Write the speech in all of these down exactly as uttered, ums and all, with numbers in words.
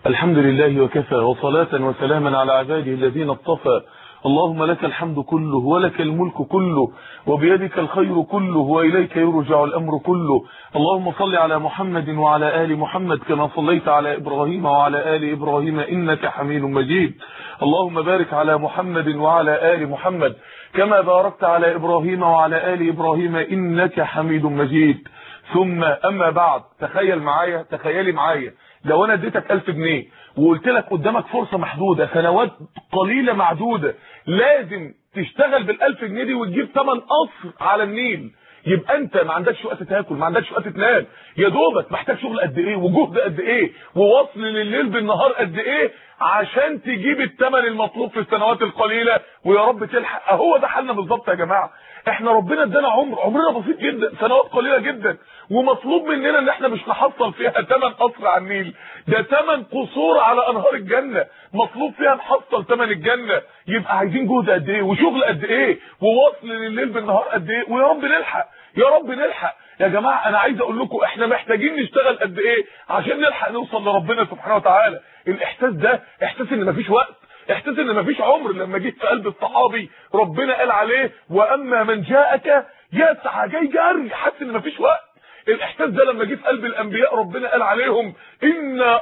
الحمد لله وكفى، وصلاة وسلاما على عباده الذين اصطفى. اللهم لك الحمد كله ولك الملك كله وبيدك الخير كله وإليك يرجع الأمر كله. اللهم صل على محمد وعلى آل محمد كما صليت على إبراهيم وعلى آل إبراهيم إنك حميد مجيد. اللهم بارك على محمد وعلى آل محمد كما باركت على إبراهيم وعلى آل إبراهيم إنك حميد مجيد. ثم أما بعد، تخيل معايا تخيلي معايا لو انا اديتك ألف جنيه وقلت لك قدامك فرصة محدودة، سنوات قليلة معدودة، لازم تشتغل بالألف جنيه دي وتجيب ثمن قصر على النيل. يبقى انت ما عندكش وقت تاكل، ما عندكش وقت تنام، يا دوبك محتاج شغل قد ايه وجهد قد ايه ووصل لليل بالنهار قد ايه عشان تجيب الثمن المطلوب في السنوات القليلة ويا رب تلحق. اهو ده حالنا بالظبط يا جماعة. احنا ربنا ادانا عمر، عمرنا بسيط جدا، سنوات قليلة جدا، ومطلوب مننا ان احنا مش نحصل فيها ثمن قصر على النيل، ده ثمن قصور على انهار الجنة، مطلوب فيها نحصل ثمن الجنة. يبقى عايزين جهد قد ايه وشغل قد ايه ووصل لليل بالنهار قد ايه، ويا رب نلحق يا رب نلحق. يا جماعة انا عايز اقول لكم احنا محتاجين نشتغل قد ايه عشان نلحق نوصل لربنا سبحانه وتعالى. الاحساس ده احساس ان مفيش وقت، احساس ان مفيش عمر. لما جيت في قلب الصحابي ربنا قال عليه واما من جاءك يسعى، جاي جري، حاسس ان مفيش وقت. الاحساس ده لما جه في قلب الانبياء ربنا قال عليهم انا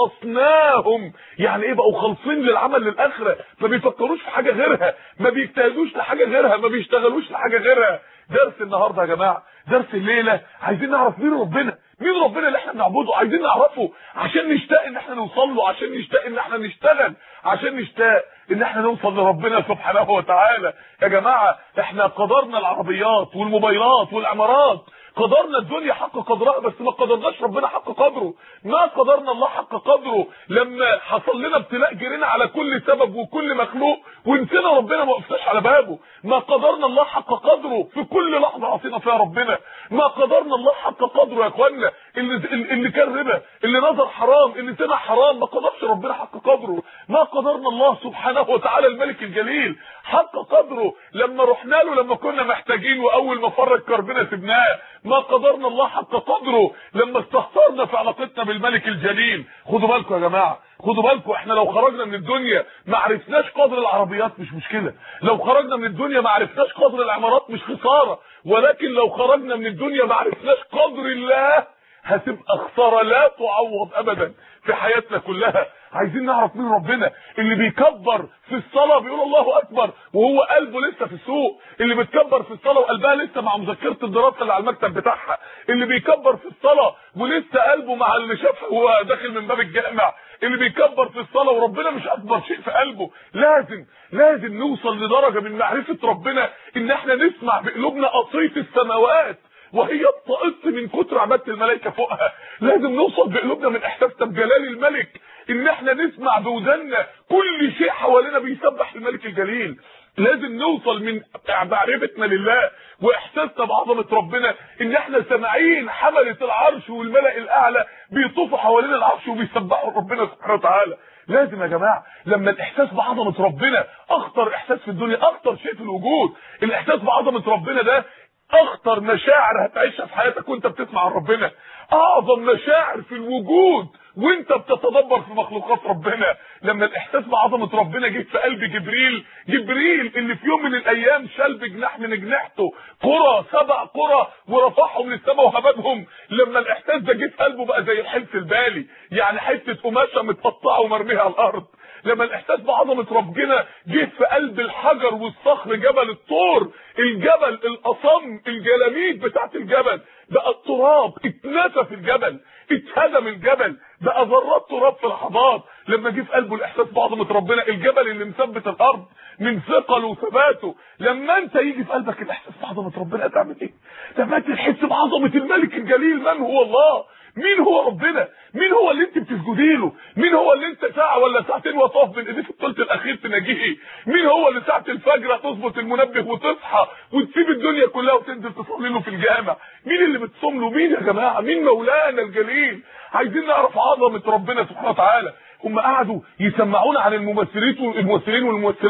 اخلصناهم، يعني ايه؟ بقوا خالصين للعمل للاخره، ما بيفكروش في حاجه غيرها، ما بيجتهدوش لحاجه غيرها، ما بيشتغلوش لحاجه غيرها. درس النهارده يا جماعه، درس الليله، عايزين نعرف مين ربنا، مين ربنا اللي احنا بنعبده، عايزين نعرفه عشان نشتاق ان احنا نوصل له، عشان نشتاق ان احنا نشتغل، عشان نشتاق ان احنا نوصل لربنا سبحانه وتعالى. يا جماعه احنا قدرنا العربيات والموبايلات والعمارات، قدرنا الدنيا حق قدرها، بس ما قدرناش ربنا حق قدره. ما قدرنا الله حق قدره. لما حصل لنا ابتلاء جرينا على كل سبب وكل مخلوق ونسينا ربنا، ما وقفناش على بابه. ما قدرنا الله حق قدره في كل لحظه عصينا فيها ربنا. ما قدرنا الله حق قدره يا اخوانا. اللي اللي كان ربا، اللي نظر حرام، اللي سمع حرام، ما قدرش ربنا حق قدره. ما قدرنا الله سبحانه وتعالى الملك الجليل حق قدره لما رحنا له لما كنا محتاجين، واول ما فرج كربنا سبناه. ما قدرنا الله حق قدره لما استخسرنا في علاقتنا بالملك الجليل. خدوا بالكم يا جماعه، خدوا بالكم، احنا لو خرجنا من الدنيا ما عرفناش قدر العربيات مش مشكله، لو خرجنا من الدنيا ما عرفناش قدر العمارات مش خساره، ولكن لو خرجنا من الدنيا ما عرفناش قدر الله هتبقى خساره لا تعوض ابدا في حياتنا كلها. عايزين نعرف مين ربنا. اللي بيكبر في الصلاه بيقول الله اكبر وهو قلبه لسه في السوق، اللي بتكبر في الصلاه وقلبها لسه مع مذكره الدراسه اللي على المكتب بتاعها، اللي بيكبر في الصلاه ولسه قلبه مع اللي شافه وهو داخل من باب الجامع، اللي بيكبر في الصلاه وربنا مش اكبر شيء في قلبه. لازم لازم نوصل لدرجه من معرفه ربنا ان احنا نسمع بقلوبنا قصيت السماوات وهي الطائط من كتر عباده الملائكه فوقها. لازم نوصل بقلوبنا من احساسنا بجلال الملك ان احنا نسمع بودنا كل شيء حوالينا بيسبح الملك الجليل. لازم نوصل من معرفتنا لله واحساسنا بعظمه ربنا ان احنا سامعين حمله العرش والملأ الاعلى بيطوفوا حوالين العرش وبيسبحوا ربنا سبحانه وتعالى. لازم يا جماعه لما الاحساس بعظمه ربنا، اخطر احساس في الدنيا، اخطر شيء في الوجود، الاحساس بعظمه ربنا ده اخطر مشاعر هتعيشها في حياتك وانت بتسمع عن ربنا، اعظم مشاعر في الوجود وانت بتتدبر في مخلوقات ربنا. لما الاحساس بعظمه ربنا جه في قلب جبريل، جبريل اللي في يوم من الايام شال بجناح من جناحته قرى، سبع قرى، ورفعهم للسماء وهبدهم، لما الاحساس ده جه في قلبه بقى زي الحلس البالي، يعني حته قماشه متقطعه ومرميها على الارض. لما الاحساس بعظمه ربنا جه في قلب الحجر والصخر، جبل الطور، الجبل الاصم، الجلاميد بتاعت الجبل، بقى التراب اتنسف، الجبل اتهدم، الجبل بقى ذرات تراب في لحظات. لما جه في قلبه الاحساس بعظمه ربنا، الجبل اللي مثبت الارض من ثقله وثباته، لما انت يجي في قلبك الاحساس بعظمه ربنا تعمل ايه؟ لما تحس بعظمه الملك الجليل. من هو الله؟ مين هو ربنا؟ مين هو اللي انت بتسجدي له؟ مين هو اللي انت ساعه ولا ساعتين وتقف بين ايديه في الثلث الاخير تناجيه؟ مين هو اللي ساعه الفجر تظبط المنبه وتصحى وتسيب الدنيا كلها وتنزل تصلي له في الجامع؟ مين اللي بتصوم له؟ مين يا جماعه؟ مين مولانا الجليل؟ عايزين نعرف عظمه ربنا سبحانه وتعالى. هم قعدوا يسمعونا عن الممثلين والممثلين والممثلات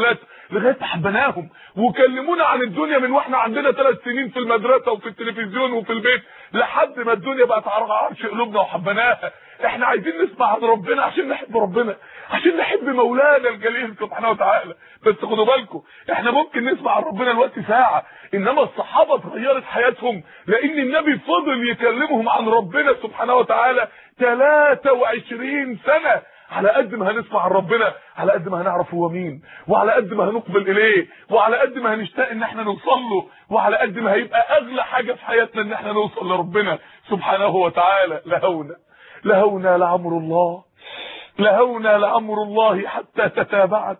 لغايه ما حبناهم، وكلمونا عن الدنيا من واحنا عندنا ثلاث سنين في المدرسه وفي التلفزيون وفي البيت لحد ما الدنيا بقت على عرش قلوبنا وحبناها. احنا عايزين نسمع عن ربنا عشان نحب ربنا، عشان نحب مولانا الجليل سبحانه وتعالى. بس خدوا بالكم، احنا ممكن نسمع عن ربنا الوقت ساعه، انما الصحابه اتغيرت حياتهم لان النبي فضل يكلمهم عن ربنا سبحانه وتعالى ثلاثة وعشرين سنه. على قد ما هنسمع عن ربنا على قد ما هنعرف هو مين، وعلى قد ما هنقبل اليه، وعلى قد ما هنشتاق ان احنا نوصل له، وعلى قد ما هيبقى اغلى حاجه في حياتنا ان احنا نوصل لربنا سبحانه وتعالى. لهونا لهونا لعمر الله، لهونا لعمر الله حتى تتابعت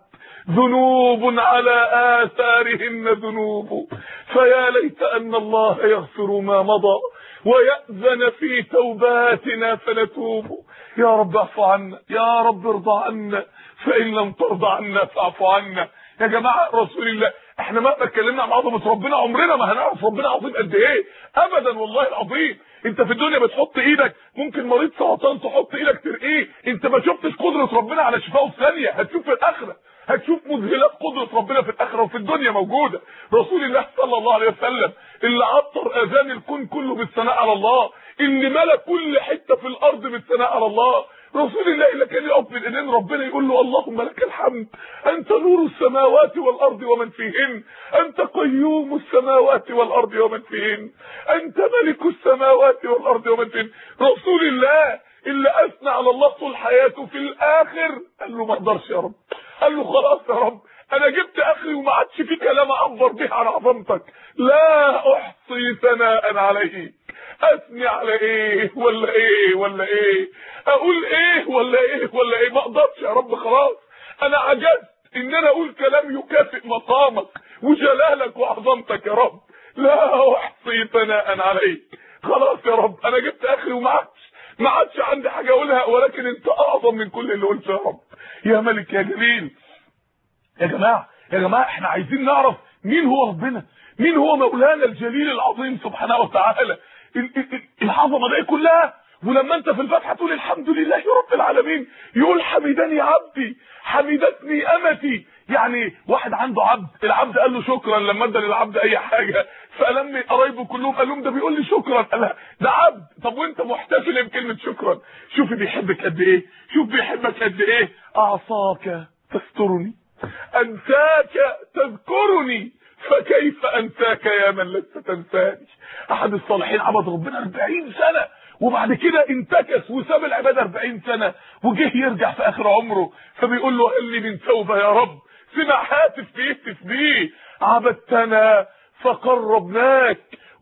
ذنوب على آثارهن ذنوب، فيا ليت أن الله يغفر ما مضى ويأذن في توباتنا فنتوب. يا رب اعف عنا، يا رب ارضى عنا، فإن لم ترضى عنا فاعف عنا. يا جماعة رسول الله، احنا مهما اتكلمنا عن عظمة ربنا عمرنا ما هنعرف ربنا عظيم قد ايه ابدا، والله العظيم. انت في الدنيا بتحط ايدك، ممكن مريض سرطان تحط ايدك ترقيه، انت ما شفتش قدرة ربنا على شفائه في ثانية. هتشوف في الاخرة، هتشوف مذهلات قدرة ربنا في الاخرة وفي الدنيا موجودة. رسول الله صلى الله عليه وسلم اللي عطر اذان الكون كله بالثناء على الله، اللي ملا كل حتة في الارض بالثناء على الله. رسول الله اللي كان يقف من ايدين ربنا يقول له اللهم لك الحمد، انت نور السماوات والارض ومن فيهن، انت قيوم السماوات والارض ومن فيهن، انت ملك السماوات والارض ومن فيهن. رسول الله اللي اثنى على الله طول حياته في الاخر قال له ما اقدرش يا رب، قال له خلاص يا رب انا جبت اخري وما عادش في كلام اعبر به عن عظمتك، لا احصي ثناء عليك. اثني على ايه ولا ايه ولا ايه، اقول ايه ولا ايه ولا ايه، ما اقدرش يا رب، خلاص انا عجزت ان انا اقول كلام يكافئ مقامك وجلالك وعظمتك يا رب. لا احصي ثناء عليك، خلاص يا رب انا جبت اخري وما عادش ما عادش عندي حاجه اقولها، ولكن انت اعظم من كل اللي قلته يا رب. يا ملك يا جليل. يا جماعه يا جماعه احنا عايزين نعرف مين هو ربنا، مين هو مولانا الجليل العظيم سبحانه وتعالى. العظمه دي كلها، ولما انت في الفاتحه تقول الحمد لله رب العالمين، يقول حمدني عبدي حمدتني امتي. يعني واحد عنده عبد، العبد قال له شكرا لما ادى للعبد اي حاجه، فلما قرايبه كلهم قال لهم ده بيقول لي شكرا، قال ده عبد. طب وانت محتفل بكلمه شكرا؟ شوفي بيحبك قد ايه، شوف بيحبك قد ايه. اعصاك تسترني، انساك تذكرني، فكيف انساك يا من لست تنساني. احد الصالحين عبد ربنا أربعين سنه وبعد كده انتكس وساب العباده أربعين سنه، وجه يرجع في اخر عمره فبيقول له هل لي من توبه يا رب. سمع هاتف بيهتف بيه، عبدتنا فقربناك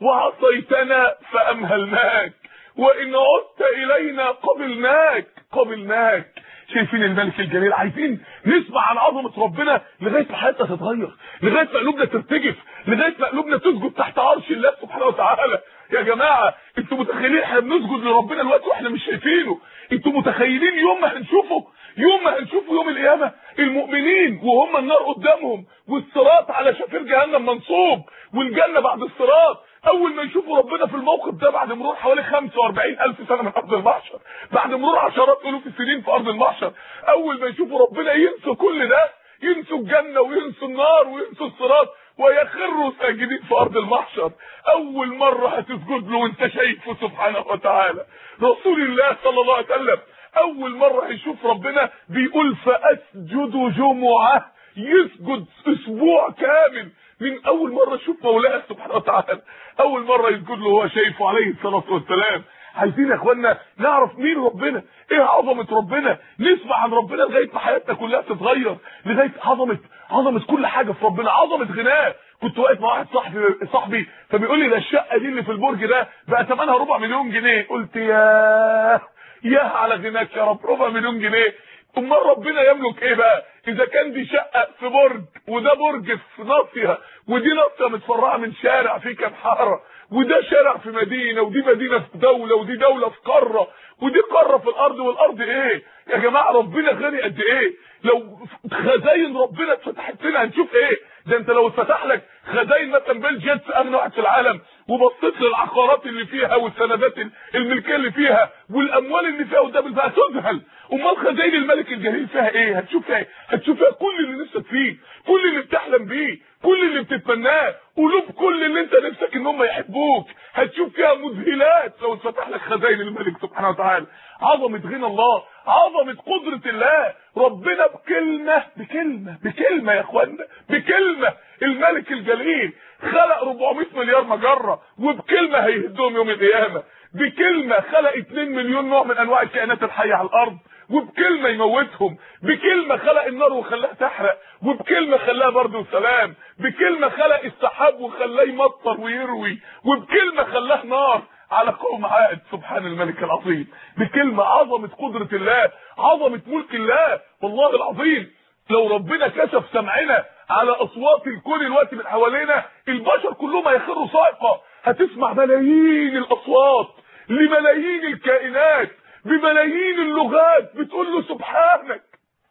وعصيتنا فامهلناك، وان عدت الينا قبلناك قبلناك. شايفين الملك الجليل؟ عايزين نسمع عن عظمه ربنا لغايه ما حياتنا تتغير، لغايه ما قلوبنا ترتجف، لغايه ما قلوبنا تسجد تحت عرش الله سبحانه وتعالى. يا جماعه انتوا متخيلين احنا بنسجد لربنا دلوقتي واحنا مش شايفينه؟ انتوا متخيلين يوم ما هنشوفه، يوم ما هنشوفه يوم القيامه المؤمنين وهم النار قدامهم والصراط على شفير جهنم منصوب والجنه بعد الصراط، اول ما يشوفوا ربنا في الموقف ده بعد مرور حوالي خمسة وأربعين ألف سنه من ارض المحشر، بعد مرور عشرات الوف السنين في ارض المحشر، اول ما يشوفوا ربنا ينسوا كل ده، ينسوا الجنه وينسوا النار وينسوا الصراط ويخروا ساجدين في ارض المحشر. اول مره هتسجد له وانت شايفه سبحانه وتعالى. رسول الله صلى الله عليه وسلم اول مره هيشوف ربنا بيقول فاسجد جمعه، يسجد اسبوع كامل من اول مره يشوف مولاه سبحانه وتعالى، اول مره يسجد له وهو شايفه عليه الصلاه والسلام. عايزين يا اخوانا نعرف مين ربنا، ايه عظمه ربنا، نسمع عن ربنا لغايه ما حياتنا كلها تتغير، لغايه عظمه عظمه كل حاجه في ربنا، عظمه غناه. كنت واقف مع واحد صاحبي صاحبي فبيقول لي ده الشقه دي اللي في البرج ده بقى ثمنها ربع مليون جنيه. قلت ياه ياه على غناك يا رب، ربع مليون جنيه. امال ربنا يملك ايه بقى؟ اذا كان دي شقه في برج وده برج في ناصيه ودي ناصيه متفرعه من شارع فيه كام حاره، وده شارع في مدينه ودي مدينه في دوله ودي دوله في قاره ودي قاره في الارض، والارض ايه يا جماعه؟ ربنا غني قد ايه؟ لو خزاين ربنا اتفتحت لنا هنشوف ايه؟ ده انت لو اتفتح لك خزاين مثلا بيل جيتس اغنى واحد في العالم وبصيت للعقارات اللي فيها والسندات الملكيه اللي فيها والاموال اللي فيها قدام البقى تذهل. امال خزائن الملك الجليل فيها ايه؟ هتشوف فيها ايه؟ هتشوف فيها كل اللي نفسك فيه، كل اللي بتحلم بيه، كل اللي بتتمناه، قلوب كل اللي انت نفسك ان هم يحبوك. هتشوف فيها مذهلات لو اتفتح لك خزائن الملك سبحانه وتعالى. عظمه غنى الله، عظمه قدره الله. ربنا بكلمه بكلمه بكلمه يا اخوانا، بكلمه الملك الجليل خلق أربعمائة مليار مجره، وبكلمه هيهدهم يوم القيامه. بكلمه خلق اتنين مليون نوع من انواع الكائنات الحيه على الارض، وبكلمه يموتهم. بكلمه خلق النار وخلاها تحرق، وبكلمه خلاها برد وسلام. بكلمه خلق السحاب وخلاه يمطر ويروي، وبكلمه خلاه نار على قوم عاد. سبحان الملك العظيم. بكلمه. عظمه قدره الله، عظمه ملك الله والله العظيم. لو ربنا كشف سمعنا على اصوات الكون الوقت من حوالينا، البشر كلهم هيخروا صاعقه. هتسمع ملايين الاصوات لملايين الكائنات بملايين اللغات بتقول له سبحانك،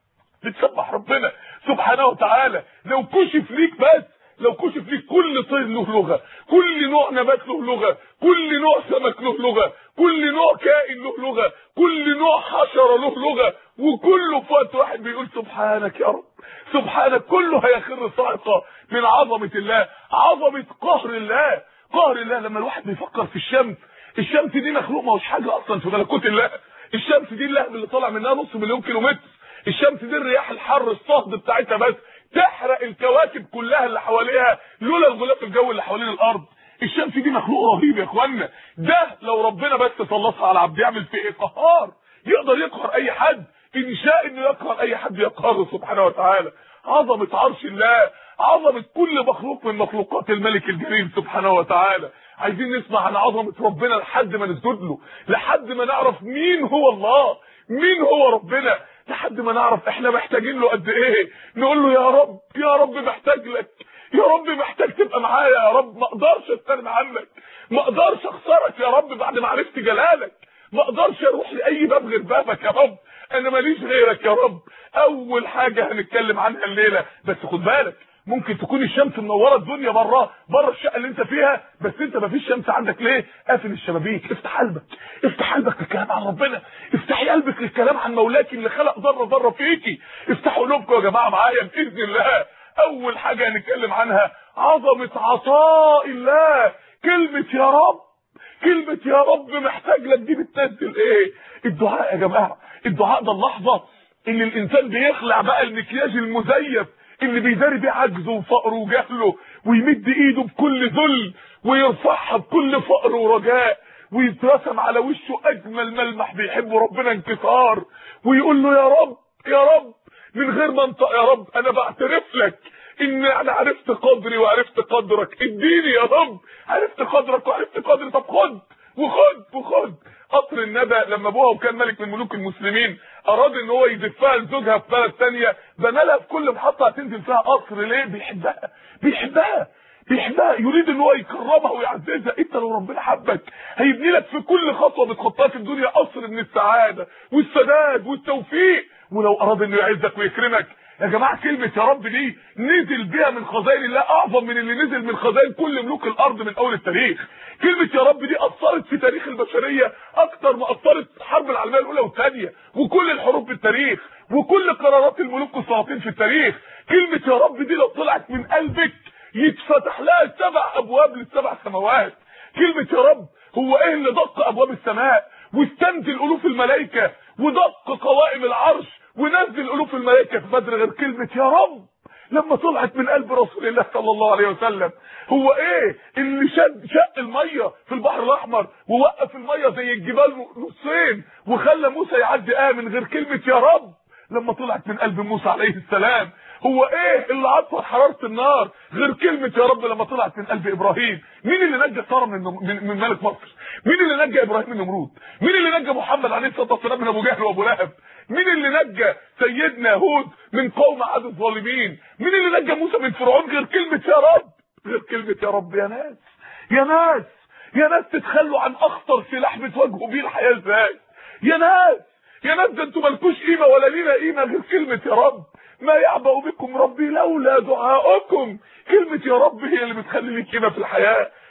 بتسبح ربنا سبحانه وتعالى. لو كشف ليك بس، لو كشف ليك كل طير له لغه، كل نوع نبات له لغه، كل نوع سمك له لغه، كل نوع كائن له لغه، كل نوع حشره له لغه، وكله في وقت واحد بيقول سبحانك يا رب، سبحانك. كله هيخر صاعقه من عظمه الله، عظمه قهر الله. قهر الله لما الواحد بيفكر في الشمس، الشمس دي مخلوق ما هوش حاجه اصلا في ملكوت الله. الشمس دي اللهب اللي طالع منها نص مليون كيلو متر. الشمس دي الرياح الحر الصهد بتاعتها بس تحرق الكواكب كلها اللي حواليها لولا الغلاف الجوي اللي حوالين الارض. الشمس دي مخلوق رهيب يا اخوانا. ده لو ربنا بس سلطها على عبد يعمل فيه ايه؟ قهار، يقدر يقهر اي حد. ان شاء انه يقهر اي حد يقهره سبحانه وتعالى. عظمه عرش الله، عظمه كل مخلوق من مخلوقات الملك الجليل سبحانه وتعالى. عايزين نسمع عن عظمه ربنا لحد ما نسجد له، لحد ما نعرف مين هو الله، مين هو ربنا، لحد ما نعرف احنا محتاجين له قد ايه. نقول له يا رب، يا رب محتاج لك، يا رب محتاج تبقى معايا يا رب، ما اقدرش استغنى عنك، ما اقدرش اخسرك يا رب بعد ما عرفت جلالك، ما اقدرش اروح لاي باب غير بابك يا رب، انا ماليش غيرك يا رب. اول حاجه هنتكلم عنها الليله، بس خد بالك ممكن تكون الشمس منوره الدنيا بره بره الشقه اللي انت فيها، بس انت مفيش شمس عندك. ليه؟ قافل الشبابيك. افتح قلبك، افتح قلبك للكلام عن ربنا، افتحي قلبك للكلام عن مولاك اللي خلق ذره ذره فيكي. افتحوا قلوبكم يا جماعه معايا باذن الله. اول حاجه هنتكلم عنها عظمه عطاء الله. كلمه يا رب، كلمه يا رب محتاج لك دي بتنزل ايه؟ الدعاء يا جماعه. الدعاء ده اللحظه ان الانسان بيخلع بقى المكياج المزيف اللي بيداري بيه عجزه وفقره وجهله، ويمد ايده بكل ذل ويرفعها بكل فقر ورجاء، ويترسم على وشه اجمل ملمح بيحبه ربنا انكسار، ويقول له يا رب يا رب من غير منطق. يا رب انا بعترف لك ان انا عرفت قدري وعرفت قدرك، اديني يا رب، عرفت قدرك وعرفت قدري، طب خد وخد وخد. قطر الندى لما ابوها وكان ملك من ملوك المسلمين اراد ان هو يدفها لزوجها في بلد ثانيه، بنى لها في كل محطه هتنزل فيها قصر. ليه؟ بيحبها، بيحبها بيحبها، يريد ان هو يكرمها ويعززها. انت لو ربنا حبك هيبني لك في كل خطوه بتخطاها في الدنيا قصر من السعاده والسداد والتوفيق. ولو اراد انه يعزك ويكرمك يا جماعه، كلمه يا رب دي نزل بيها من خزائن الله اعظم من اللي نزل من خزائن كل ملوك الارض من اول التاريخ. كلمه يا رب دي اثرت في تاريخ البشريه اكتر ما اثرت الحرب العالميه الاولى والثانيه وكل الحروب في التاريخ وكل قرارات الملوك والسلاطين في التاريخ. كلمه يا رب دي لو طلعت من قلبك يتفتح لها سبع ابواب للسبع سماوات. كلمه يا رب هو ايه اللي دق ابواب السماء واستنزل الوف الملائكه ودق قوائم العرش ونزل الوف الملائكه في بدر غير كلمه يا رب لما طلعت من قلب رسول الله صلى الله عليه وسلم؟ هو ايه اللي شد شق الميه في البحر الاحمر ووقف الميه زي الجبال نصين وخلى موسى يعدي امن غير كلمه يا رب لما طلعت من قلب موسى عليه السلام؟ هو ايه اللي عطر حراره النار غير كلمه يا رب لما طلعت من قلب ابراهيم؟ مين اللي نجى ساره من من, من ملك مصر؟ مين اللي نجى ابراهيم من نمرود؟ مين اللي نجى محمد عليه الصلاه والسلام من ابو جهل وابو لهب؟ مين اللي نجى سيدنا هود من قوم عاد الظالمين؟ مين اللي نجى موسى من فرعون غير كلمه يا رب؟ غير كلمه يا رب. يا ناس يا ناس يا ناس تتخلوا عن اخطر سلاح بتواجهوا بيه الحياه ازاي؟ يا ناس يا ناس ده انتوا مالكوش قيمه ولا لينا قيمه غير كلمه يا رب. ما يعبأ بكم ربي لولا دعاؤكم. كلمه يا رب هي اللي بتخلي ليك قيمه في الحياه.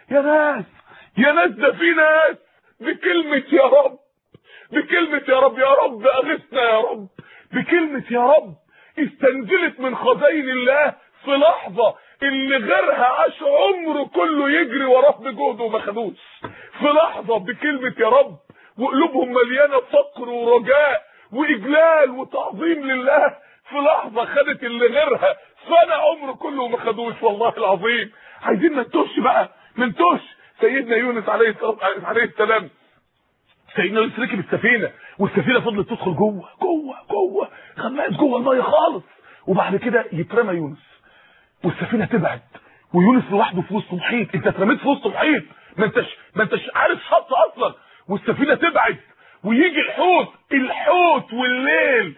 يا ناس يا ناس ده في ناس بكلمة يا رب، بكلمة يا رب، يا رب اغثنا يا رب، بكلمة يا رب استنزلت من خزائن الله في لحظة اللي غيرها عاش عمره كله يجري وراه بجهده وما خدوش، في لحظة بكلمة يا رب وقلوبهم مليانة فقر ورجاء واجلال وتعظيم لله، في لحظة خدت اللي غيرها سنة عمره كله وما خدوش. والله العظيم عايزين ما نتوش بقى، ما نتوش. سيدنا يونس عليه عليه السلام، سيدنا يونس ركب السفينة والسفينة فضلت تدخل جوه جوه جوه غمقت جوه المية خالص، وبعد كده يترمى يونس والسفينة تبعد ويونس لوحده في وسط محيط. انت اترميت في وسط محيط، ما انتش ما انتش عارف شط اصلا، والسفينة تبعد ويجي الحوت الحوت والليل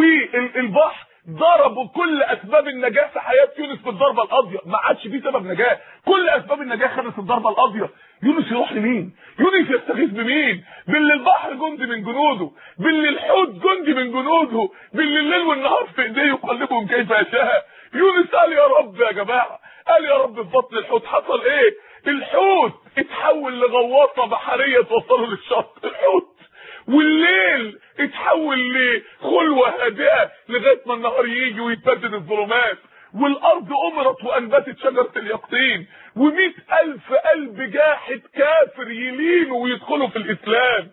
والبحر ضربوا كل اسباب النجاة في حياة يونس بالضربة القاضية، ما عادش فيه سبب نجاة، كل اسباب النجاة خدت الضربة القاضية. يونس يروح لمين؟ يونس يستغيث بمين؟ باللي البحر جندي من جنوده، باللي الحوت جندي من جنوده، باللي الليل والنهار في ايديه يقلبهم كيف يشاء. يونس قال يا رب يا جماعة، قال يا رب في بطن الحوت. حصل ايه؟ الحوت اتحول لغواصة بحرية توصله للشط الحوت، والليل اتحول لخلوة هادئة لغاية ما النهار يجي ويتبدد الظلمات، والارض امرت وانبتت شجرة اليقطين، ومئة الف قلب جاحد كافر يلينوا ويدخلوا في الاسلام،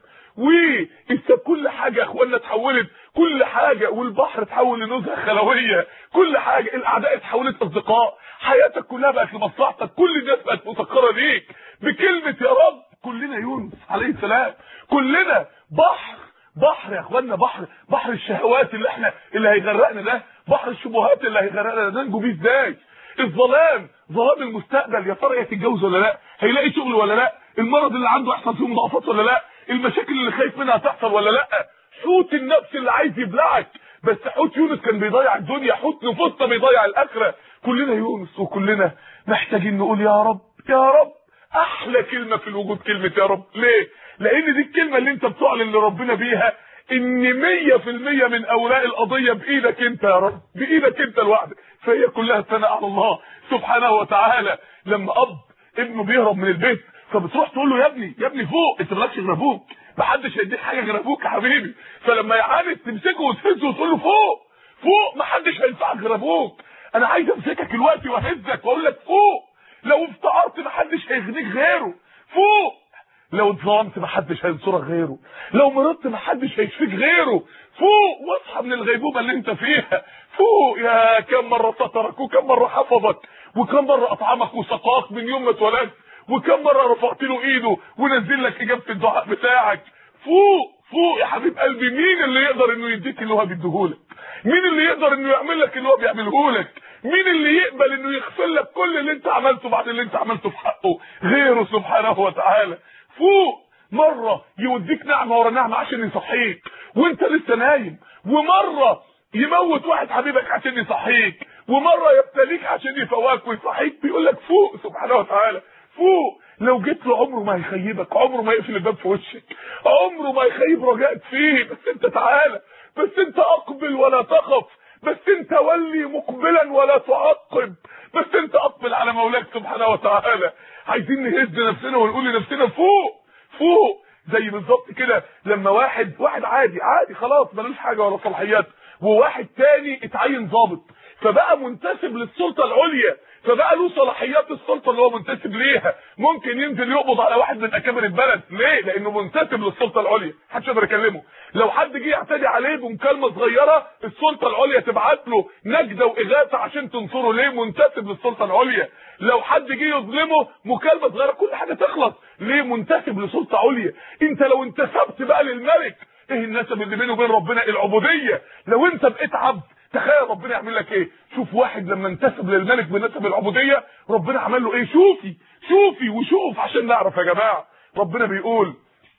وإنت كل حاجة يا اخوانا اتحولت، كل حاجة، والبحر اتحول لنزهة خلوية، كل حاجة، الاعداء اتحولت اصدقاء، حياتك كلها بقت لمصلحتك، كل الناس بقت مسخرة ليك بكلمة يا رب. كلنا يونس عليه السلام، كلنا بحر بحر يا اخوانا، بحر بحر الشهوات اللي احنا اللي هيغرقنا ده، بحر الشبهات اللي هيغرقنا ده، ننجو بيه ازاي؟ الظلام، ظلام المستقبل، يا ترى هيتجوز ولا لا؟ هيلاقي شغل ولا لا؟ المرض اللي عنده يحصل فيه مضاعفات ولا لا؟ المشاكل اللي خايف منها تحصل ولا لا؟ حوت النفس اللي عايز يبلعك، بس حوت يونس كان بيضيع الدنيا، حوت نفوسنا بيضيع الاخره. كلنا يونس وكلنا محتاجين نقول يا رب يا رب. احلى كلمه في الوجود كلمه يا رب. ليه؟ لان دي الكلمه اللي انت بتعلن لربنا بيها ان مية في المية من اوراق القضيه بايدك انت يا رب، بايدك انت لوحدك، فهي كلها ثناء على الله سبحانه وتعالى. لما اب ابنه بيهرب من البيت فبتروح تقول له يا ابني يا ابني فوق، انت مالكش غير ابوك، محدش هيديك حاجه غير ابوك يا حبيبي. فلما يعاند تمسكه وتهزه وتقول له فوق فوق، محدش هينفعك غير ابوك، انا عايز امسكك دلوقتي واهزك واقول لك فوق، لو افتقرت محدش هيغنيك غيره، فوق، لو اتظلمت محدش هينصرك غيره، لو مرضت محدش هيشفيك غيره، فوق واصحى من الغيبوبه اللي انت فيها، فوق. يا كم مره سترك وكم مره حفظك وكم مره اطعمك وسقاك من يوم ما اتولدت، وكم مره رفعت له ايده ونزل لك اجابه الدعاء بتاعك. فوق فوق يا حبيب قلبي. مين اللي يقدر انه يديك اللي هو بيديهولك؟ مين اللي يقدر انه يعمل لك اللي هو بيعمله لك؟ مين اللي يقبل انه يغفر لك كل اللي انت عملته بعد اللي انت عملته في حقه غيره سبحانه وتعالى؟ فوق. مره يوديك نعمه ورا نعمه عشان يصحيك وانت لسه نايم، ومره يموت واحد حبيبك عشان يصحيك، ومره يبتليك عشان يفوقك ويصحيك. بيقول لك فوق سبحانه وتعالى، فوق. لو جيت له عمره ما هيخيبك، عمره ما يقفل الباب في وشك، عمره ما يخيب رجائك فيه. بس انت تعالى، بس انت اقبل ولا تخف، بس انت ولي مقبلا ولا تعقب، بس انت اقبل على مولاك سبحانه وتعالى. عايزين نهز نفسنا ونقول لنفسنا فوق فوق. زي بالظبط كده لما واحد واحد عادي عادي خلاص ملوش حاجه ولا صلاحيات، وواحد تاني اتعين ضابط فبقى منتسب للسلطه العليا، فبقى له صلاحيات السلطه اللي هو منتسب ليها، ممكن ينزل يقبض على واحد من اكابر البلد. ليه؟ لانه منتسب للسلطه العليا، محدش يقدر يكلمه. لو حد جه يعتدي عليه بمكالمه صغيره السلطه العليا تبعت له نجده واغاثه عشان تنصره. ليه؟ منتسب للسلطه العليا. لو حد جه يظلمه مكالمه صغيره كل حاجه تخلص. ليه؟ منتسب لسلطه عليا. انت لو انتسبت بقى للملك، ايه النسب اللي بينه وبين ربنا؟ العبوديه. لو انت بقيت عبد تخيل ربنا يعمل لك ايه. شوف واحد لما انتسب للملك بنسب العبوديه ربنا عمل له ايه. شوفي شوفي وشوف عشان نعرف يا جماعه. ربنا بيقول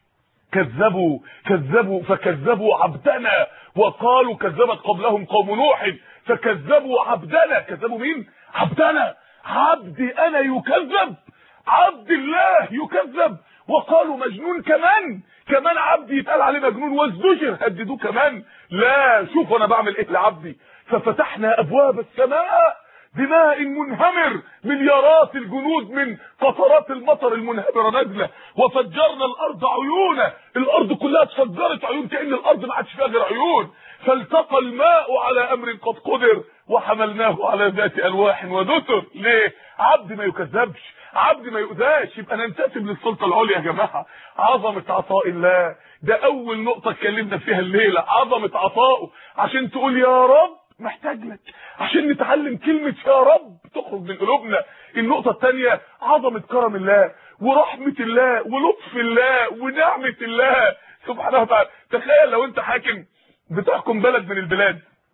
كذبوا كذبوا فكذبوا عبدنا وقالوا كذبت قبلهم قوم نوح فكذبوا عبدنا. كذبوا مين؟ عبدنا. عبدي انا يكذب، عبد الله يكذب، وقالوا مجنون. كمان كمان عبدي يتقال عليه مجنون وازدجر، هددوه كمان. لا، شوف انا بعمل ايه لعبدي. ففتحنا ابواب السماء بماء منهمر، مليارات الجنود من قطرات المطر المنهمره نازله، وفجرنا الارض عيونا، الارض كلها اتفجرت عيون كأن الارض ما عادش فيها غير عيون. فالتقى الماء على امر قد قدر وحملناه على ذات الواح ودسر. ليه؟ عبد ما يكذبش، عبد ما يؤذاش، يبقى ننتسب للسلطه العليا يا جماعه. عظمه عطاء الله، ده اول نقطه اتكلمنا فيها الليله، عظمه عطائه، عشان تقول يا رب محتاج لك، عشان نتعلم كلمه يا رب تخرج من قلوبنا. النقطه الثانيه عظمه كرم الله ورحمه الله ولطف الله ونعمه الله سبحانه وتعالى. تخيل لو انت حاكم بتحكم بلد من البلاد،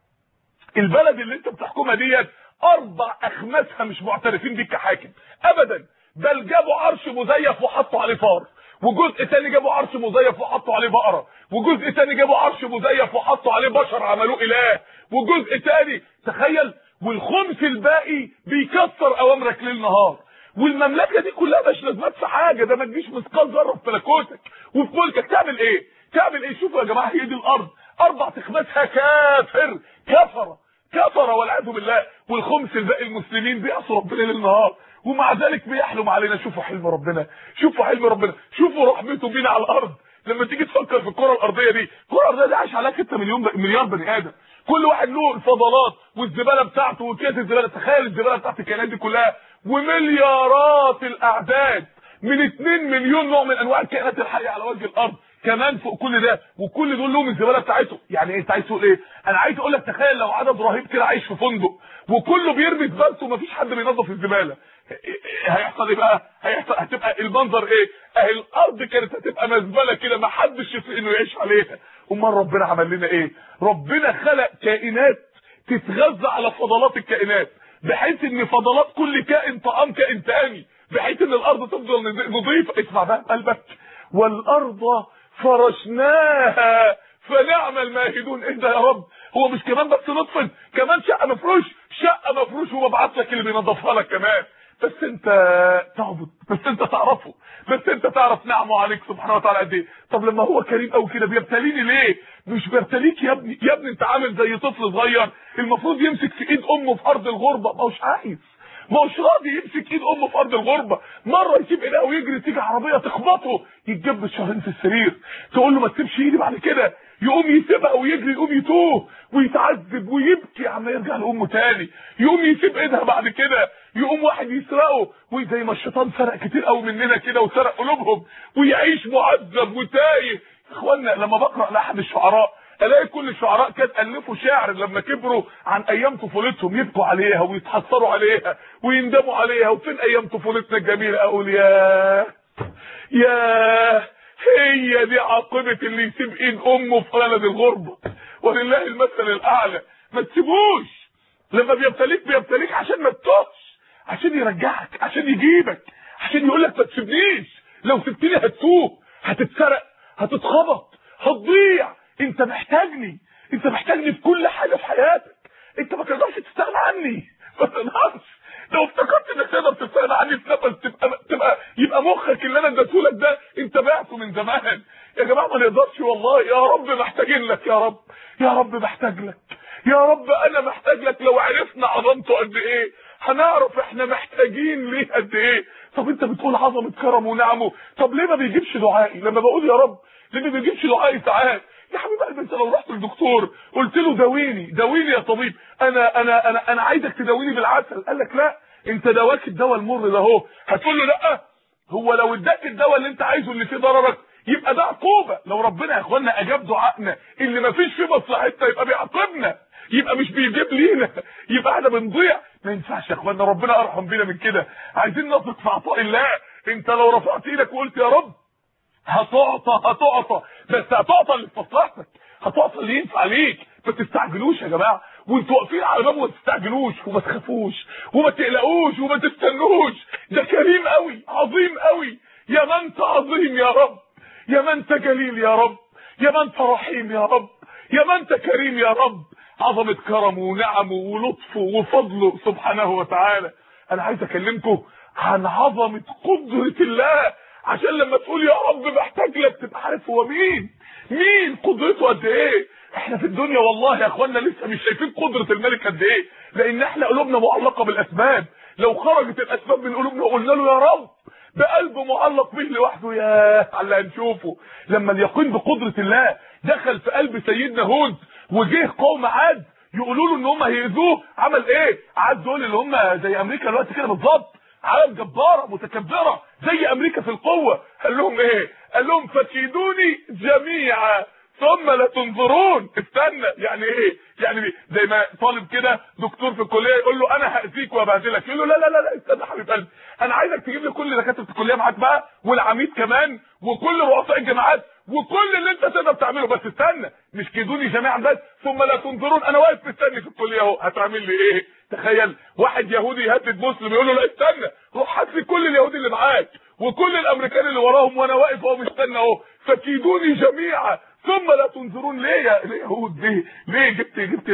البلد اللي انت بتحكمها ديت اربع اخماسها مش معترفين بيك كحاكم ابدا، بل جابوا عرش مزيف وحطوا عليه فار، وجزء تاني جابوا عرش مزيف وحطوا عليه بقره، وجزء تاني جابوا عرش مزيف وحطوا عليه بشر عملوه اله، وجزء تاني تخيل، والخمس الباقي بيكسر اوامرك ليل نهار. والمملكه دي كلها مش لازمات في حاجه، ده ما تجيش مثقال ذره في ملكوتك وفي ملكك. تعمل ايه؟ تعمل ايه؟ شوفوا يا جماعه، هي دي الارض اربع تخماسها كافر كفره كفر والعياذ بالله، والخمس الباقي المسلمين بيعصوا ربنا ليل نهار، ومع ذلك بيحلم علينا. شوفوا حلم ربنا، شوفوا حلم ربنا، شوفوا رحمته بينا على الارض. لما تيجي تفكر في الكره الارضيه دي، الكره الارضيه دي عايش عليها ستة مليون مليار بني ادم، كل واحد له الفضلات والزباله بتاعته وكيس الزباله. تخيل الزباله بتاعت الكائنات دي كلها، ومليارات الاعداد من اتنين مليون نوع من انواع الكائنات الحيه على وجه الارض كمان فوق كل ده، وكل دول لهم الزباله بتاعتهم. يعني ايه؟ انت عايز تقول ايه؟ انا عايز اقول لك تخيل لو عدد رهيب كده عايش في فندق وكله بيرمي زبالته ومفيش حد بينظف الزباله، هيحصل ايه بقى؟ هيحصل هتبقى المنظر ايه؟ اهي الارض كانت هتبقى مزبله كده ما حدش يطيق انه يعيش عليها. امال ربنا عمل لنا ايه؟ ربنا خلق كائنات تتغذى على فضلات الكائنات، بحيث ان فضلات كل كائن طعام كائن تاني، بحيث ان الارض تفضل نظيفه. اسمع بقى قلبك، والارض فرشناها فنعم الماهدون. ايه ده يا رب؟ هو مش كمان بس نطفن، كمان شقه مفروش، شقه مفروش ومبعت لك اللي بينظفها لك كمان. بس انت تعبد، بس انت تعرفه، بس انت تعرف نعمه عليك سبحانه وتعالى قد ايه. طب لما هو كريم قوي كده بيبتليني ليه؟ مش بيبتليك يا ابني، يا ابني انت عامل زي طفل صغير المفروض يمسك في ايد امه في ارض الغربه، ما هوش عايز، ما هوش راضي يمسك ايد امه في ارض الغربه. مره يسيب ايدها ويجري، تيجي عربيه تخبطه يتجب شهرين في السرير، تقول له ما تسيبش ايدي بعد كده، يقوم يسيبها ويجري، يقوم يتوه ويتعذب ويبكي عما يرجع لامه تاني، يقوم يسيب ايدها بعد كده، يقوم واحد يسرقه، وزي ما الشيطان سرق كتير قوي مننا كده وسرق قلوبهم، ويعيش معذب وتايه. اخوانا لما بقرا لاحد الشعراء الاقي كل الشعراء كانت الفوا شعر لما كبروا عن ايام طفولتهم، يبكوا عليها ويتحسروا عليها ويندموا عليها، وفين ايام طفولتنا الجميله. اقول يا يا هي دي عاقبه اللي يسيب ايد امه في بلد الغربه، ولله المثل الاعلى. ما تسيبوش، لما بيبتليك بيبتليك عشان ما تتوهش، عشان يرجعك، عشان يجيبك، عشان يقول لك ما تسيبنيش، لو سبتني هتتوه، هتتسرق، هتتخبط، هتضيع. انت محتاجني، انت محتاجني في كل حاجه في حياتك، انت ما تقدرش تستغنى عني، ما تقدرش. لو افتكرت انك تقدر تستغنى عني في نفس تبقى تبقى يبقى مخك اللي انا اديتهولك ده انت بعته من زمان. يا جماعه ما نقدرش والله. يا رب محتاجين لك، يا رب، يا رب محتاج لك، يا رب انا محتاج لك. لو عرفنا عظمته قد ايه هنعرف احنا محتاجين ليه قد ايه. طب انت بتقول عظمه كرمه ونعمه، طب ليه ما بيجيبش دعائي لما بقول يا رب؟ ليه ما بيجيبش دعائي ساعات؟ يا حبيب قلبي انت لو رحت للدكتور قلت له داويني داويني يا طبيب، انا انا انا انا عايزك تداويني بالعسل، قال لك لا انت دواك الدواء المر ده اهو، هتقول له لا؟ هو لو اداك الدواء اللي انت عايزه اللي فيه ضررك يبقى ده عقوبه. لو ربنا يا اخوانا اجاب دعائنا اللي ما فيش فيه مصلحتنا يبقى بيعاقبنا، يبقى مش بيجيب لينا، يبقى احنا بنضيع. ما ينفعش يا اخوانا، ربنا ارحم بينا من كده. عايزين نثق في عطاء الله. انت لو رفعت ايدك وقلت يا رب هتعطى هتعطى، بس هتعطى اللي في مصلحتك، هتعطى اللي ينفع ليك. ما تستعجلوش يا جماعه، وانتوا واقفين على بابه ما تستعجلوش وما تخافوش وما تقلقوش وما تستنوش. ده كريم قوي عظيم قوي. يا ما انت عظيم يا رب، يا ما انت جليل يا رب، يا ما انت رحيم يا رب، يا ما انت كريم يا رب. عظمه كرمه ونعمه ولطفه وفضله سبحانه وتعالى. انا عايز اكلمكم عن عظمه قدره الله، عشان لما تقول يا رب محتاج لك تبقى عارف هو مين. مين قدرته قد ايه؟ احنا في الدنيا والله يا اخوانا لسه مش شايفين قدرة الملك قد ايه، لان احنا قلوبنا معلقة بالاسباب. لو خرجت الاسباب من قلوبنا وقلنا له يا رب بقلبه معلق به لوحده، ياه على اللي هنشوفه. لما اليقين بقدرة الله دخل في قلب سيدنا هود وجه قوم عاد يقولوا له ان هم هيأذوه، عمل ايه؟ عاد دول اللي هم زي امريكا دلوقتي كده بالظبط، عالم جبارة متكبرة زي امريكا في القوة. قال لهم ايه؟ قال لهم فكيدوني جميعا ثم لا تنظرون. استنى، يعني ايه؟ يعني زي ما طالب كده دكتور في الكليه يقول له انا هاذيك وابهدلك، يقول له لا لا لا لا استنى حبيب قلبي، انا عايزك تجيب لي كل دكاتره الكليه معاك بقى، والعميد كمان، وكل رؤساء الجامعات، وكل اللي انت تقدر تعمله، بس استنى، مش كيدوني جميعا بس ثم لا تنظرون، انا واقف مستني في الكليه اهو، هتعمل لي ايه؟ تخيل واحد يهودي يهدد مسلم يقول له لا استنى، روح هات لي كل اليهودي اللي معاك وكل الامريكان اللي وراهم وانا واقف اهو مستني اهو، فكيدوني جميعا ثم لا تنظرون. ليه يا يهود؟ ليه ليه جبت جبت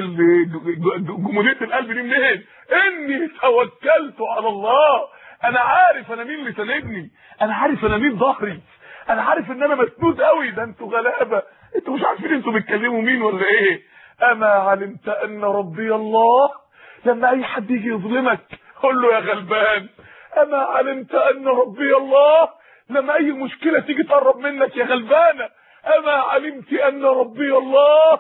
جموديه القلب دي منين؟ اني توكلت على الله، انا عارف انا مين اللي ساندني، انا عارف انا مين ظهري، انا عارف ان انا مسنود قوي. ده انتوا غلابه، انتوا مش عارفين انتوا بتكلموا مين ولا ايه؟ اما علمت ان ربي الله. لما اي حد يجي يظلمك قول له يا غلبان اما علمت ان ربي الله. لما اي مشكله تيجي تقرب منك يا غلبانه اما علمت ان ربي الله.